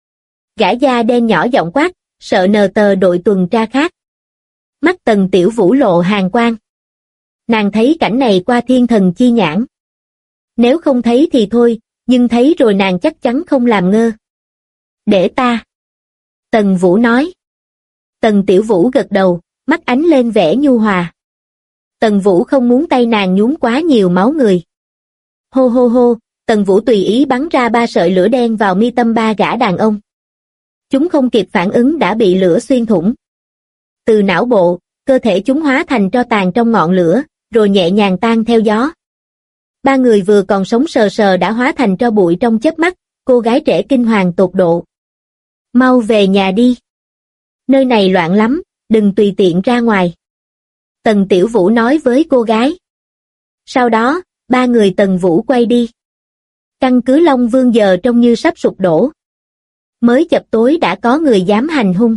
Gã da đen nhỏ giọng quát, sợ nờ tờ đội tuần tra khác. Mắt Tần Tiểu Vũ lộ hàn quang. Nàng thấy cảnh này qua thiên thần chi nhãn. Nếu không thấy thì thôi, nhưng thấy rồi nàng chắc chắn không làm ngơ. Để ta. Tần Vũ nói. Tần Tiểu Vũ gật đầu, mắt ánh lên vẻ nhu hòa. Tần Vũ không muốn tay nàng nhuốm quá nhiều máu người. Hô hô hô, Tần Vũ tùy ý bắn ra 3 sợi lửa đen vào mi tâm 3 gã đàn ông. Chúng không kịp phản ứng đã bị lửa xuyên thủng. Từ não bộ, cơ thể chúng hóa thành tro tàn trong ngọn lửa, rồi nhẹ nhàng tan theo gió. 3 người vừa còn sống sờ sờ đã hóa thành tro bụi trong chớp mắt, cô gái trẻ kinh hoàng tột độ. Mau về nhà đi. Nơi này loạn lắm, đừng tùy tiện ra ngoài. Tần Tiểu Vũ nói với cô gái. Sau đó, 3 người Tần Vũ quay đi. Căn cứ Long Vương giờ trông như sắp sụp đổ. Mới chập tối đã có người dám hành hung.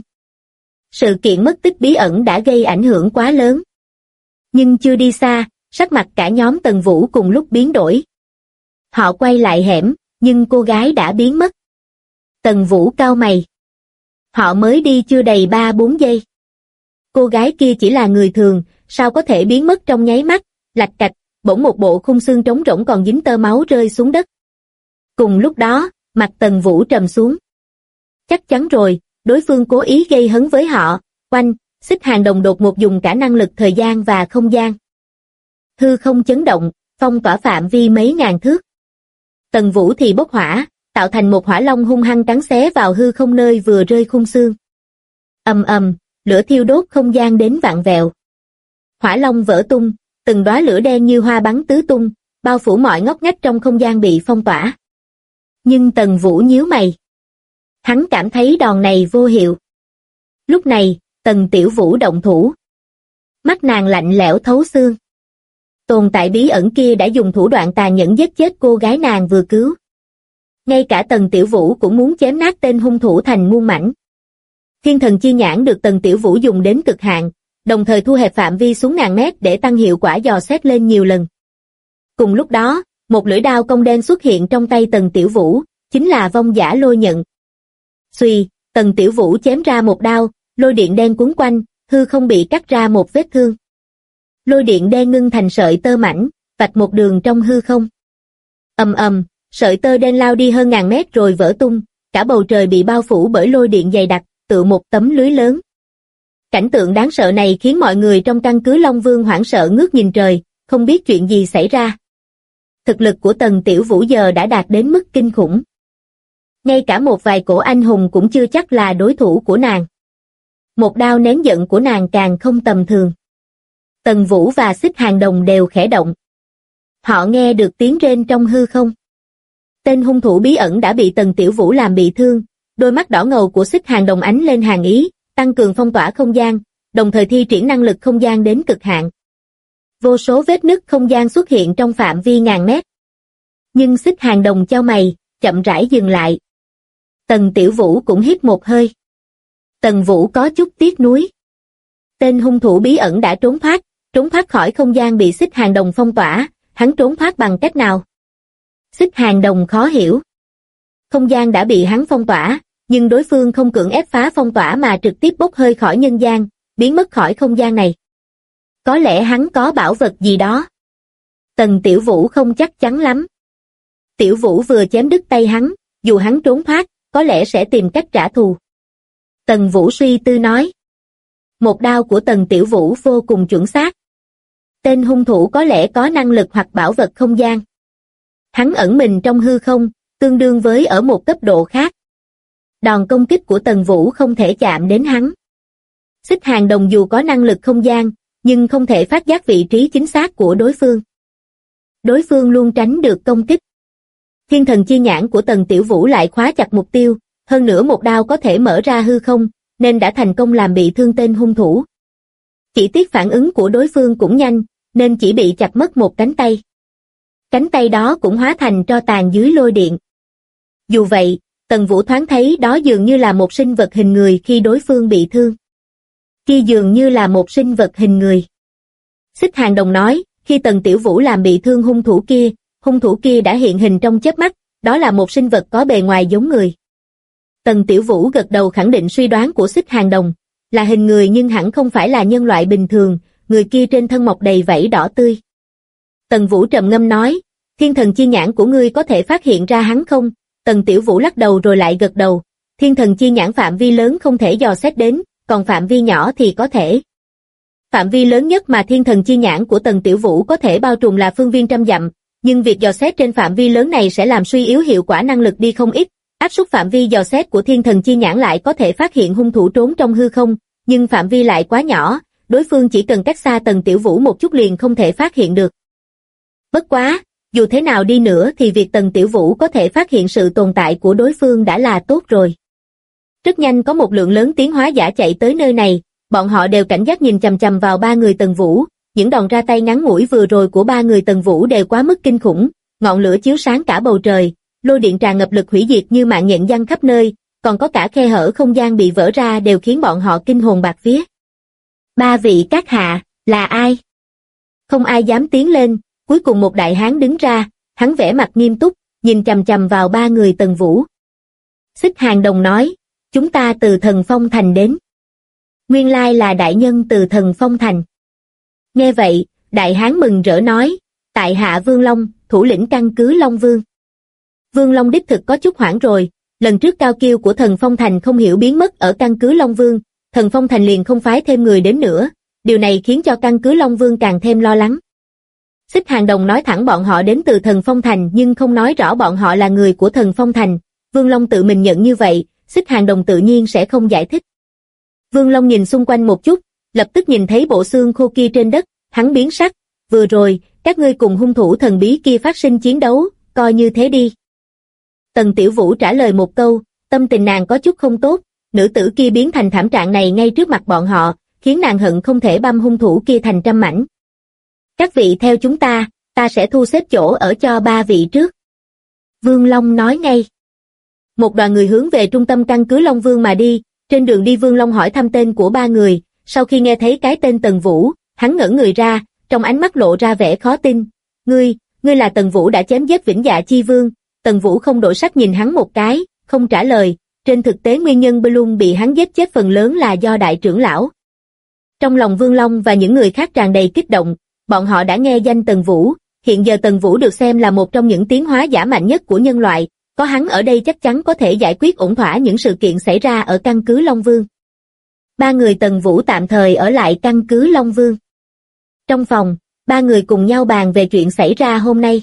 Sự kiện mất tích bí ẩn đã gây ảnh hưởng quá lớn. Nhưng chưa đi xa, sắc mặt cả nhóm Tần Vũ cùng lúc biến đổi. Họ quay lại hẻm, nhưng cô gái đã biến mất. Tần Vũ cau mày. Họ mới đi chưa đầy 3-4 giây. Cô gái kia chỉ là người thường, sao có thể biến mất trong nháy mắt, lạch cạch, bỗng một bộ khung xương trống rỗng còn dính tơ máu rơi xuống đất. Cùng lúc đó, mặt Tần Vũ trầm xuống. Chắc chắn rồi, đối phương cố ý gây hấn với họ, oanh, Xích Hàng Đồng đột ngột dùng cả năng lực thời gian và không gian. Hư không chấn động, phong tỏa phạm vi mấy ngàn thước. Tần Vũ thì bốc hỏa, tạo thành một hỏa long hung hăng cắn xé vào hư không nơi vừa rơi khung xương. Ầm ầm, lửa thiêu đốt không gian đến vạn vẹo. Hỏa long vỡ tung, từng đóa lửa đen như hoa bắn tứ tung, bao phủ mọi ngóc ngách trong không gian bị phong tỏa. Nhưng Tần Vũ nhíu mày. Hắn cảm thấy đòn này vô hiệu. Lúc này, Tần Tiểu Vũ động thủ. Mắt nàng lạnh lẽo thấu xương. Tồn tại bí ẩn kia đã dùng thủ đoạn tàn nhẫn giết chết cô gái nàng vừa cứu. Ngay cả Tần Tiểu Vũ cũng muốn chém nát tên hung thủ thành muôn mảnh. Thiên thần chi nhãn được Tần Tiểu Vũ dùng đến cực hạn, đồng thời thu hẹp phạm vi xuống ngàn mét để tăng hiệu quả dò xét lên nhiều lần. Cùng lúc đó, một lưỡi đao cong đen xuất hiện trong tay Tần Tiểu Vũ, chính là vong giả lôi nhận. Xuy, Tần Tiểu Vũ chém ra một đao, lôi điện đen cuốn quanh, hư không bị cắt ra một vết thương. Lôi điện đen ngưng thành sợi tơ mảnh, vạch một đường trong hư không. Ầm ầm, sợi tơ đen lao đi hơn ngàn mét rồi vỡ tung, cả bầu trời bị bao phủ bởi lôi điện dày đặc, tựa một tấm lưới lớn. Cảnh tượng đáng sợ này khiến mọi người trong căn cứ Long Vương hoảng sợ ngước nhìn trời, không biết chuyện gì xảy ra. Thực lực của Tần Tiểu Vũ giờ đã đạt đến mức kinh khủng. Ngay cả một vài cổ anh hùng cũng chưa chắc là đối thủ của nàng. Một đao nén giận của nàng càng không tầm thường. Tần Vũ và Xích Hàng Đồng đều khẽ động. Họ nghe được tiếng rên trong hư không. Tên hung thủ bí ẩn đã bị Tần Tiểu Vũ làm bị thương, đôi mắt đỏ ngầu của Xích Hàng Đồng ánh lên hàn ý, tăng cường phong tỏa không gian, đồng thời thi triển năng lực không gian đến cực hạn. Vô số vết nứt không gian xuất hiện trong phạm vi ngàn mét. Nhưng Xích Hàng Đồng chau mày, chậm rãi dừng lại. Tần Tiểu Vũ cũng hít một hơi. Tần Vũ có chút tiếc nuối. Tên hung thủ bí ẩn đã trốn thoát khỏi không gian bị Xích Hàng Đồng phong tỏa, hắn trốn thoát bằng cách nào? Xích Hàng Đồng khó hiểu. Không gian đã bị hắn phong tỏa, nhưng đối phương không cưỡng ép phá phong tỏa mà trực tiếp bốc hơi khỏi nhân gian, biến mất khỏi không gian này. Có lẽ hắn có bảo vật gì đó. Tần Tiểu Vũ không chắc chắn lắm. Tiểu Vũ vừa chém đứt tay hắn, dù hắn trốn thoát, có lẽ sẽ tìm cách trả thù. Tần Vũ suy tư nói. Một đao của Tần Tiểu Vũ vô cùng chuẩn xác. Tên hung thủ có lẽ có năng lực hoặc bảo vật không gian. Hắn ẩn mình trong hư không, tương đương với ở một cấp độ khác. Đòn công kích của Tần Vũ không thể chạm đến hắn. Xích Hàng Đồng dù có năng lực không gian, nhưng không thể phát giác vị trí chính xác của đối phương. Đối phương luôn tránh được công kích. Thiên thần chi nhãn của Tần Tiểu Vũ lại khóa chặt mục tiêu, hơn nữa một đao có thể mở ra hư không, nên đã thành công làm bị thương tên hung thủ. Chỉ tiếc phản ứng của đối phương cũng nhanh, nên chỉ bị chặt mất một cánh tay. Cánh tay đó cũng hóa thành tro tàn dưới lôi điện. Dù vậy, Tần Vũ thoáng thấy đó dường như là một sinh vật hình người khi đối phương bị thương. Kia dường như là một sinh vật hình người. Xích Hàng Đồng nói, khi Tần Tiểu Vũ làm bị thương hung thủ kia đã hiện hình trong chớp mắt, đó là một sinh vật có bề ngoài giống người. Tần Tiểu Vũ gật đầu khẳng định suy đoán của Xích Hàng Đồng, là hình người nhưng hẳn không phải là nhân loại bình thường, người kia trên thân mọc đầy vảy đỏ tươi. Tần Vũ trầm ngâm nói, thiên thần chi nhãn của ngươi có thể phát hiện ra hắn không? Tần Tiểu Vũ lắc đầu rồi lại gật đầu, thiên thần chi nhãn phạm vi lớn không thể dò xét đến, còn phạm vi nhỏ thì có thể. Phạm vi lớn nhất mà thiên thần chi nhãn của Tần Tiểu Vũ có thể bao trùm là phương viên 100 dặm, nhưng việc dò xét trên phạm vi lớn này sẽ làm suy yếu hiệu quả năng lực đi không ít. Áp suất phạm vi dò xét của thiên thần chi nhãn lại có thể phát hiện hung thủ trốn trong hư không, nhưng phạm vi lại quá nhỏ, đối phương chỉ cần cách xa Tần Tiểu Vũ một chút liền không thể phát hiện được. Bất quá, dù thế nào đi nữa thì việc Tần Tiểu Vũ có thể phát hiện sự tồn tại của đối phương đã là tốt rồi. Rất nhanh có một lượng lớn tiến hóa giả chạy tới nơi này, bọn họ đều cảnh giác nhìn chằm chằm vào ba người Tần Vũ, những đòn ra tay ngắn ngủi vừa rồi của ba người Tần Vũ đều quá mức kinh khủng, ngọn lửa chiếu sáng cả bầu trời, lôi điện tràn ngập lực hủy diệt như mạng nhện giăng khắp nơi, còn có cả khe hở không gian bị vỡ ra đều khiến bọn họ kinh hồn bạt vía. Ba vị các hạ, là ai? Không ai dám tiến lên, cuối cùng một đại hán đứng ra, hắn vẻ mặt nghiêm túc, nhìn chằm chằm vào ba người Tần Vũ. Xích Hàng Đồng nói, chúng ta từ Thần Phong Thành đến. Nguyên lai là đại nhân từ Thần Phong Thành. Nghe vậy, đại hán mừng rỡ nói, tại hạ Vương Long, thủ lĩnh căn cứ Long Vương. Vương Long đích thực có chút hoảng rồi, lần trước cao kiêu của Thần Phong Thành không hiểu biến mất ở căn cứ Long Vương, Thần Phong Thành liền không phái thêm người đến nữa, điều này khiến cho căn cứ Long Vương càng thêm lo lắng. Xích Hàng Đồng nói thẳng bọn họ đến từ Thần Phong Thành nhưng không nói rõ bọn họ là người của Thần Phong Thành, Vương Long tự mình nhận như vậy, Xích Hàng Đồng tự nhiên sẽ không giải thích. Vương Long nhìn xung quanh một chút, lập tức nhìn thấy bộ xương khô kia trên đất, hắn biến sắc, vừa rồi, các ngươi cùng hung thủ thần bí kia phát sinh chiến đấu, coi như thế đi. Tần Tiểu Vũ trả lời một câu, tâm tình nàng có chút không tốt, nữ tử kia biến thành thảm trạng này ngay trước mặt bọn họ, khiến nàng hận không thể băm hung thủ kia thành trăm mảnh. Các vị theo chúng ta sẽ thu xếp chỗ ở cho ba vị trước. Vương Long nói ngay. Một đoàn người hướng về trung tâm căn cứ Long Vương mà đi, trên đường đi Vương Long hỏi thăm tên của ba người, sau khi nghe thấy cái tên Tần Vũ, hắn ngẩn người ra, trong ánh mắt lộ ra vẻ khó tin. Ngươi là Tần Vũ đã chém giết Vĩnh Dạ Chi Vương. Tần Vũ không đổi sắc nhìn hắn một cái, không trả lời, trên thực tế nguyên nhân Bloom bị hắn giết chết phần lớn là do đại trưởng lão. Trong lòng Vương Long và những người khác tràn đầy kích động, bọn họ đã nghe danh Tần Vũ, hiện giờ Tần Vũ được xem là một trong những tiến hóa giả mạnh nhất của nhân loại, có hắn ở đây chắc chắn có thể giải quyết ổn thỏa những sự kiện xảy ra ở căn cứ Long Vương. Ba người Tần Vũ tạm thời ở lại căn cứ Long Vương. Trong phòng, ba người cùng nhau bàn về chuyện xảy ra hôm nay.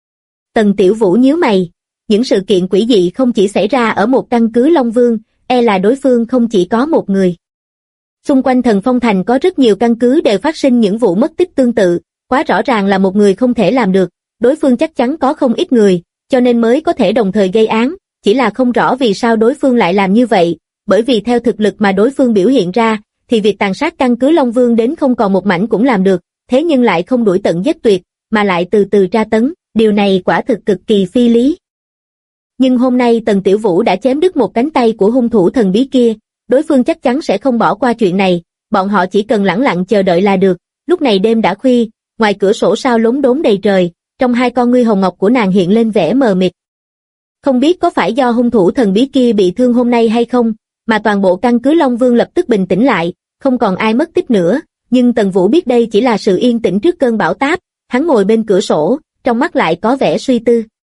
Tần Tiểu Vũ nhíu mày, những sự kiện quỷ dị không chỉ xảy ra ở một căn cứ Long Vương, là đối phương không chỉ có một người. Xung quanh Thần Phong Thành có rất nhiều căn cứ đều phát sinh những vụ mất tích tương tự, quá rõ ràng là một người không thể làm được, đối phương chắc chắn có không ít người, cho nên mới có thể đồng thời gây án, chỉ là không rõ vì sao đối phương lại làm như vậy, bởi vì theo thực lực mà đối phương biểu hiện ra, thì việc tàn sát căn cứ Long Vương đến không còn một mảnh cũng làm được, thế nhưng lại không đuổi tận giết tuyệt, mà lại từ từ tra tấn, điều này quả thực cực kỳ phi lý. Nhưng hôm nay Tần Tiểu Vũ đã chém đứt một cánh tay của hung thủ thần bí kia, đối phương chắc chắn sẽ không bỏ qua chuyện này, bọn họ chỉ cần lẳng lặng chờ đợi là được. Lúc này đêm đã khuya, ngoài cửa sổ sao lốm đốm đầy trời, trong hai con ngươi hồng ngọc của nàng hiện lên vẻ mờ mịt. Không biết có phải do hung thủ thần bí kia bị thương hôm nay hay không, mà toàn bộ căn cứ Long Vương lập tức bình tĩnh lại, không còn ai mất tích nữa, nhưng Tần Vũ biết đây chỉ là sự yên tĩnh trước cơn bão táp, hắn ngồi bên cửa sổ, trong mắt lại có vẻ suy tư.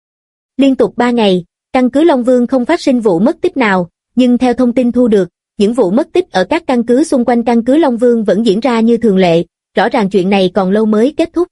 Liên tục 3 ngày, căn cứ Long Vương không phát sinh vụ mất tích nào, nhưng theo thông tin thu được, những vụ mất tích ở các căn cứ xung quanh căn cứ Long Vương vẫn diễn ra như thường lệ, rõ ràng chuyện này còn lâu mới kết thúc.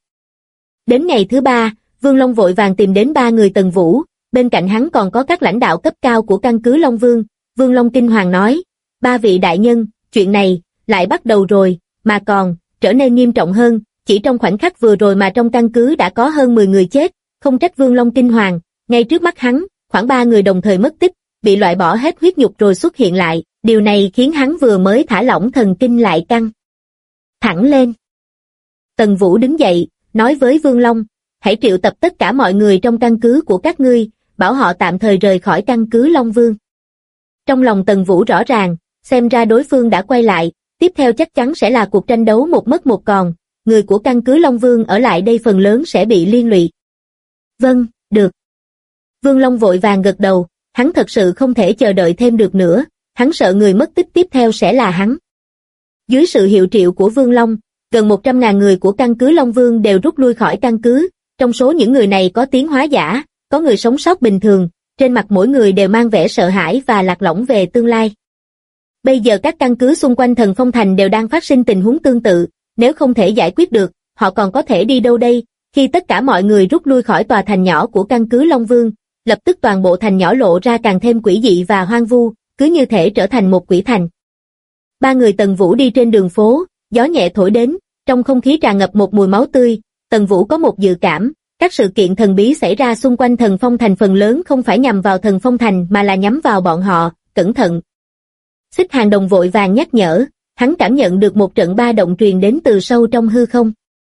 Đến ngày thứ 3, Vương Long vội vàng tìm đến 3 người Tần Vũ, bên cạnh hắn còn có các lãnh đạo cấp cao của căn cứ Long Vương. Vương Long kinh hoàng nói, 3 vị đại nhân, chuyện này lại bắt đầu rồi, mà còn, trở nên nghiêm trọng hơn, chỉ trong khoảnh khắc vừa rồi mà trong căn cứ đã có hơn 10 người chết, không trách Vương Long kinh hoàng, ngay trước mắt hắn, khoảng 3 người đồng thời mất tích, bị loại bỏ hết huyết nhục rồi xuất hiện lại, điều này khiến hắn vừa mới thả lỏng thần kinh lại căng thẳng lên. Tần Vũ đứng dậy, nói với Vương Long, hãy triệu tập tất cả mọi người trong căn cứ của các ngươi, bảo họ tạm thời rời khỏi căn cứ Long Vương. Trong lòng Tần Vũ rõ ràng, xem ra đối phương đã quay lại, tiếp theo chắc chắn sẽ là cuộc tranh đấu một mất một còn, người của căn cứ Long Vương ở lại đây phần lớn sẽ bị liên lụy. Vâng, được. Vương Long vội vàng gật đầu, hắn thật sự không thể chờ đợi thêm được nữa, hắn sợ người mất tích tiếp theo sẽ là hắn. Dưới sự hiệu triệu của Vương Long, gần 100.000 người của căn cứ Long Vương đều rút lui khỏi căn cứ, trong số những người này có tiến hóa giả, có người sống sót bình thường, trên mặt mỗi người đều mang vẻ sợ hãi và lạc lõng về tương lai. Bây giờ các căn cứ xung quanh Thần Phong Thành đều đang phát sinh tình huống tương tự, nếu không thể giải quyết được, họ còn có thể đi đâu đây? Khi tất cả mọi người rút lui khỏi tòa thành nhỏ của căn cứ Long Vương, lập tức toàn bộ thành nhỏ lộ ra càng thêm quỷ dị và hoang vu, cứ như thể trở thành một quỷ thành. Ba người Tần Vũ đi trên đường phố, gió nhẹ thổi đến, trong không khí tràn ngập một mùi máu tươi, Tần Vũ có một dự cảm, các sự kiện thần bí xảy ra xung quanh Thần Phong Thành phần lớn không phải nhằm vào Thần Phong Thành mà là nhắm vào bọn họ, cẩn thận. Xích Hàng Đồng vội vàng nhắc nhở, hắn cảm nhận được một trận ba động truyền đến từ sâu trong hư không.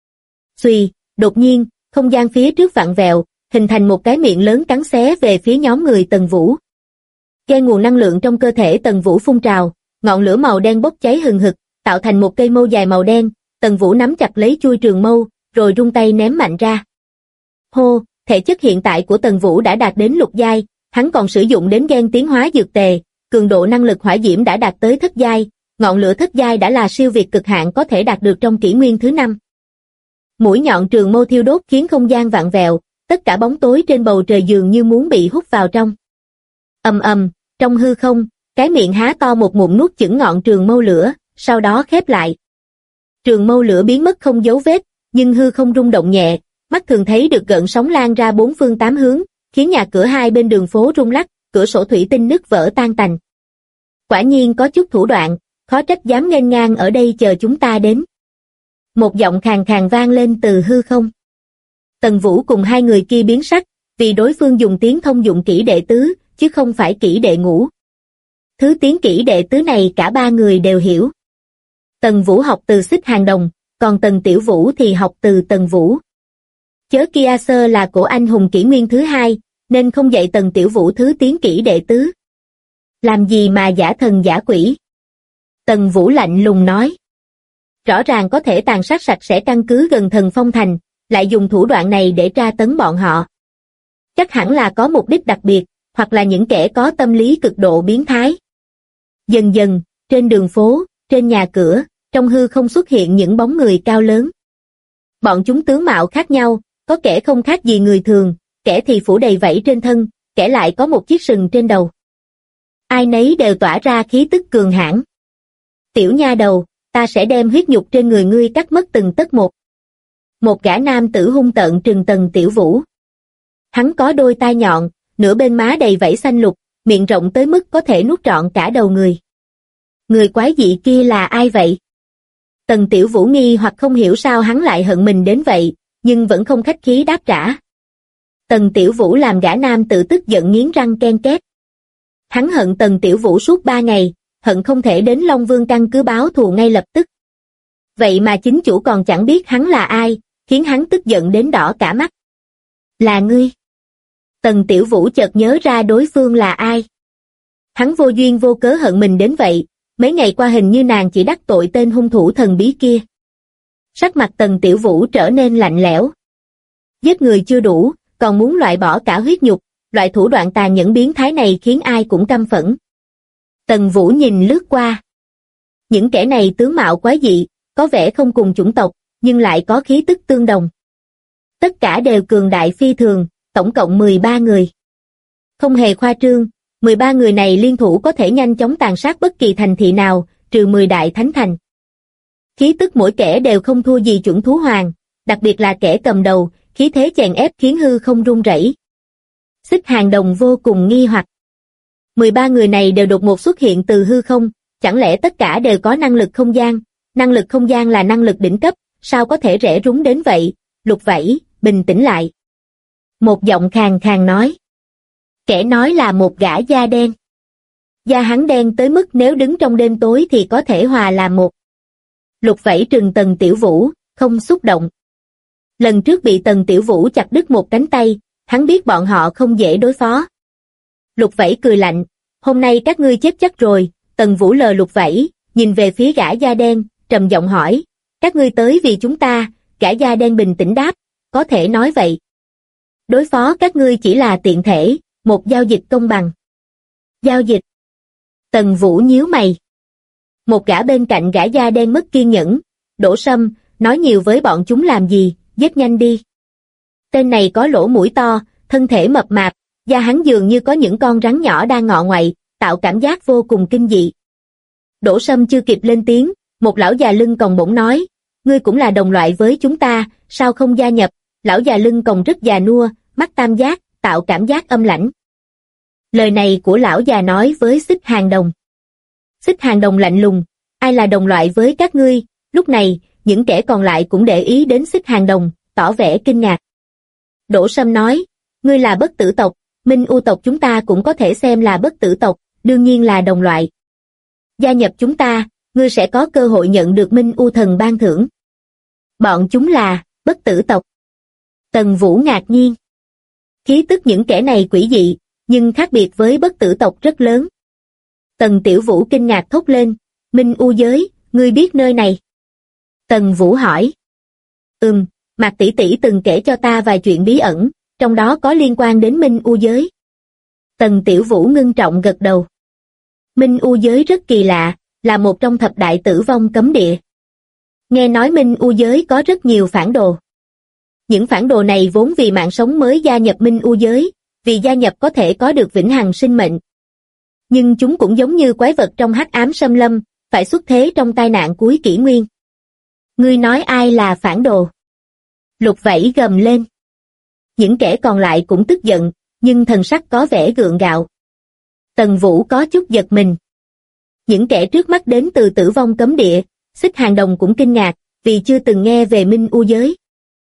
Xuy, đột nhiên, không gian phía trước vặn vẹo, hình thành một cái miệng lớn cắn xé về phía nhóm người Tần Vũ. Gây nguồn năng lượng trong cơ thể Tần Vũ phun trào, ngọn lửa màu đen bốc cháy hừng hực, tạo thành một cây mâu dài màu đen, Tần Vũ nắm chặt lấy chuôi trường mâu, rồi rung tay ném mạnh ra. Hô, thể chất hiện tại của Tần Vũ đã đạt đến lục giai, hắn còn sử dụng đến gen tiến hóa dược tề, cường độ năng lực hỏa diễm đã đạt tới thất giai, ngọn lửa thất giai đã là siêu việt cực hạn có thể đạt được trong kỷ nguyên thứ 5. Mũi nhọn trường mâu thiêu đốt khiến không gian vặn vẹo, tất cả bóng tối trên bầu trời dường như muốn bị hút vào trong. Ầm ầm, trong hư không, cái miệng há to một ngụm nuốt chửng ngọn trường mâu lửa, sau đó khép lại. Trường mâu lửa biến mất không dấu vết, nhưng hư không rung động nhẹ, mắt thường thấy được gợn sóng lan ra bốn phương tám hướng, khiến nhà cửa hai bên đường phố rung lắc, cửa sổ thủy tinh nứt vỡ tan tành. Quả nhiên có chút thủ đoạn, khó trách dám nghênh ngang ở đây chờ chúng ta đến. Một giọng khàn khàn vang lên từ hư không. Tần Vũ cùng hai người kia biến sắc, vì đối phương dùng tiếng thông dụng kỹ đệ tứ, chứ không phải kỹ đệ ngũ. Thứ tiếng kỹ đệ tứ này cả ba người đều hiểu. Tần Vũ học từ Xích Hàng Đồng, còn Tần Tiểu Vũ thì học từ Tần Vũ. Chớ Kia Sơ là cổ anh hùng kỷ nguyên thứ 2, nên không dạy Tần Tiểu Vũ thứ tiếng kỹ đệ tứ. Làm gì mà giả thần giả quỷ? Tần Vũ lạnh lùng nói. Rõ ràng có thể tàn sát sạch sẽ căn cứ gần Thần Phong Thành, lại dùng thủ đoạn này để tra tấn bọn họ. Chắc hẳn là có mục đích đặc biệt, hoặc là những kẻ có tâm lý cực độ biến thái. Dần dần, trên đường phố, trên nhà cửa, trong hư không xuất hiện những bóng người cao lớn. Bọn chúng tướng mạo khác nhau, có kẻ không khác gì người thường, kẻ thì phủ đầy vảy trên thân, kẻ lại có một chiếc sừng trên đầu. Ai nấy đều tỏa ra khí tức cường hãn. Tiểu nha đầu, ta sẽ đem huyết nhục trên người ngươi cắt mất từng tấc một. Một gã nam tử hung tợn trừng Tần Tiểu Vũ. Hắn có đôi tai nhọn, nửa bên má đầy vảy xanh lục, miệng rộng tới mức có thể nuốt trọn cả đầu người. Người quái dị kia là ai vậy? Tần Tiểu Vũ nghi hoặc không hiểu sao hắn lại hận mình đến vậy, nhưng vẫn không khách khí đáp trả. Tần Tiểu Vũ làm gã nam tự tức giận nghiến răng ken két. Hắn hận Tần Tiểu Vũ suốt 3 ngày, hận không thể đến Long Vương căn cứ báo thù ngay lập tức. Vậy mà chính chủ còn chẳng biết hắn là ai, khiến hắn tức giận đến đỏ cả mắt. Là ngươi. Tần Tiểu Vũ chợt nhớ ra đối phương là ai. Hắn vô duyên vô cớ hận mình đến vậy, mấy ngày qua hình như nàng chỉ đắc tội tên hung thủ thần bí kia. Sắc mặt Tần Tiểu Vũ trở nên lạnh lẽo. Giết người chưa đủ, còn muốn loại bỏ cả huyết nhục, loại thủ đoạn tàn nhẫn biến thái này khiến ai cũng căm phẫn. Tần Vũ nhìn lướt qua. Những kẻ này tướng mạo quái dị, có vẻ không cùng chủng tộc, nhưng lại có khí tức tương đồng. Tất cả đều cường đại phi thường, tổng cộng 13 người. Không hề khoa trương, 13 người này liên thủ có thể nhanh chóng tàn sát bất kỳ thành thị nào, trừ 10 đại thánh thành. Khí tức mỗi kẻ đều không thua gì chuẩn thú hoàng, đặc biệt là kẻ cầm đầu, khí thế chèn ép khiến hư không rung rẩy. Xích Hàng Đồng vô cùng nghi hoặc. 13 người này đều đột ngột xuất hiện từ hư không, chẳng lẽ tất cả đều có năng lực không gian, năng lực không gian là năng lực đỉnh cấp, sao có thể rẻ rúng đến vậy? Lục Vãy, bình tĩnh lại. Một giọng khàn khàn nói. Kẻ nói là một gã da đen. Da hắn đen tới mức nếu đứng trong đêm tối thì có thể hòa làm một. Lục Vãy trừng Tần Tiểu Vũ, không xúc động. Lần trước bị Tần Tiểu Vũ chặt đứt một cánh tay, hắn biết bọn họ không dễ đối phó. Lục Vãy cười lạnh, hôm nay các ngươi chết chắc rồi. Tần Vũ lờ Lục Vãy, nhìn về phía gã da đen, trầm giọng hỏi, các ngươi tới vì chúng ta? Gã da đen bình tĩnh đáp, có thể nói vậy. Đối phó các ngươi chỉ là tiện thể, một giao dịch công bằng. Giao dịch? Tần Vũ nhíu mày. Một gã bên cạnh gã da đen mất kiên nhẫn, Đỗ Sâm, nói nhiều với bọn chúng làm gì, giết nhanh đi. Tên này có lỗ mũi to, thân thể mập mạp, da hắn dường như có những con rắn nhỏ đang ngọ ngoậy, tạo cảm giác vô cùng kinh dị. Đỗ Sâm chưa kịp lên tiếng, một lão già lưng còng bỗng nói, ngươi cũng là đồng loại với chúng ta, sao không gia nhập? Lão già lưng còng rất già nua, mắt tam giác, tạo cảm giác âm lãnh. Lời này của lão già nói với Xích Hàng Đồng. Xích Hàng Đồng lạnh lùng, ai là đồng loại với các ngươi? Lúc này, những kẻ còn lại cũng để ý đến Xích Hàng Đồng, tỏ vẻ kinh ngạc. Đỗ Sâm nói, ngươi là bất tử tộc, Minh U tộc chúng ta cũng có thể xem là bất tử tộc, đương nhiên là đồng loại. Gia nhập chúng ta, ngươi sẽ có cơ hội nhận được Minh U thần ban thưởng. Bọn chúng là bất tử tộc. Tần Vũ ngạc nhiên. Khí tức những kẻ này quỷ dị, nhưng khác biệt với bất tử tộc rất lớn. Tần Tiểu Vũ kinh ngạc thốt lên, Minh U giới, ngươi biết nơi này? Tần Vũ hỏi. Mạc tỷ tỷ từng kể cho ta vài chuyện bí ẩn, trong đó có liên quan đến Minh U giới. Tần Tiểu Vũ ngưng trọng gật đầu. Minh U giới rất kỳ lạ, là một trong thập đại tử vong cấm địa. Nghe nói Minh U giới có rất nhiều phản đồ. Những phản đồ này vốn vì mạng sống mới gia nhập Minh U giới, vì gia nhập có thể có được vĩnh hằng sinh mệnh. Nhưng chúng cũng giống như quái vật trong hắc ám xâm lâm, phải xuất thế trong tai nạn cuối kỷ nguyên. Ngươi nói ai là phản đồ? Lục Vãy gầm lên. Những kẻ còn lại cũng tức giận, nhưng thần sắc có vẻ gượng gạo. Tần Vũ có chút giật mình. Những kẻ trước mắt đến từ tử vong cấm địa, Xích Hàng Đồng cũng kinh ngạc, vì chưa từng nghe về Minh U giới.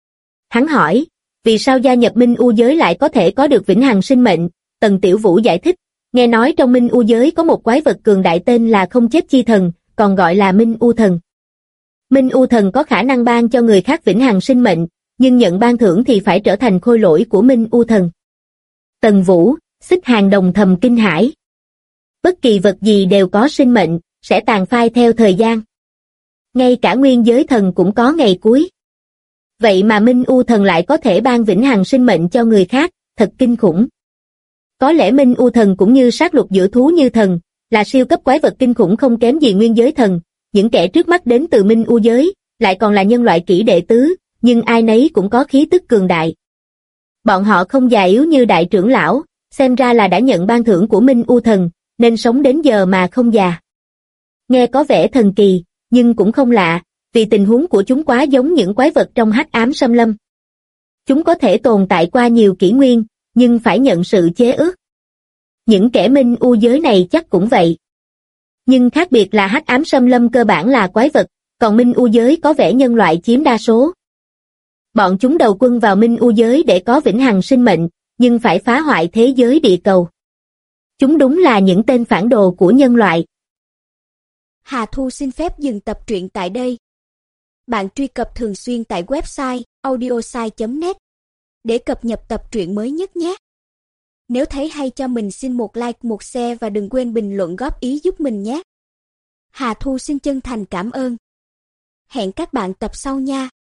Hắn hỏi, vì sao gia nhập Minh U giới lại có thể có được vĩnh hằng sinh mệnh? Tần Tiểu Vũ giải thích, nghe nói trong Minh U giới có một quái vật cường đại tên là Không Chết Chi Thần, còn gọi là Minh U Thần. Minh U Thần có khả năng ban cho người khác vĩnh hằng sinh mệnh, nhưng nhận ban thưởng thì phải trở thành khôi lỗi của Minh U Thần. Tần Vũ, Xích Hàng Đồng thầm kinh hãi. Bất kỳ vật gì đều có sinh mệnh, sẽ tàn phai theo thời gian. Ngay cả nguyên giới thần cũng có ngày cuối. Vậy mà Minh U Thần lại có thể ban vĩnh hằng sinh mệnh cho người khác, thật kinh khủng. Có lẽ Minh U Thần cũng như sát lục giữa thú như thần, là siêu cấp quái vật kinh khủng không kém gì nguyên giới thần. Những kẻ trước mắt đến từ Minh U giới, lại còn là nhân loại kỹ đệ tứ, nhưng ai nấy cũng có khí tức cường đại. Bọn họ không già yếu như đại trưởng lão, xem ra là đã nhận ban thưởng của Minh U Thần, nên sống đến giờ mà không già. Nghe có vẻ thần kỳ, nhưng cũng không lạ, vì tình huống của chúng quá giống những quái vật trong hắc ám xâm lâm. Chúng có thể tồn tại qua nhiều kỷ nguyên, nhưng phải nhận sự chế ước. Những kẻ Minh U giới này chắc cũng vậy. Nhưng khác biệt là hắc ám xâm lâm cơ bản là quái vật, còn Minh U giới có vẻ nhân loại chiếm đa số. Bọn chúng đầu quân vào Minh U giới để có vĩnh hằng sinh mệnh, nhưng phải phá hoại thế giới địa cầu. Chúng đúng là những tên phản đồ của nhân loại. Hà Thu xin phép dừng tập truyện tại đây. Bạn truy cập thường xuyên tại website audiosai.net để cập nhật tập truyện mới nhất nhé. Nếu thấy hay cho mình xin một like, một share và đừng quên bình luận góp ý giúp mình nhé. Hà Thu xin chân thành cảm ơn. Hẹn các bạn tập sau nha.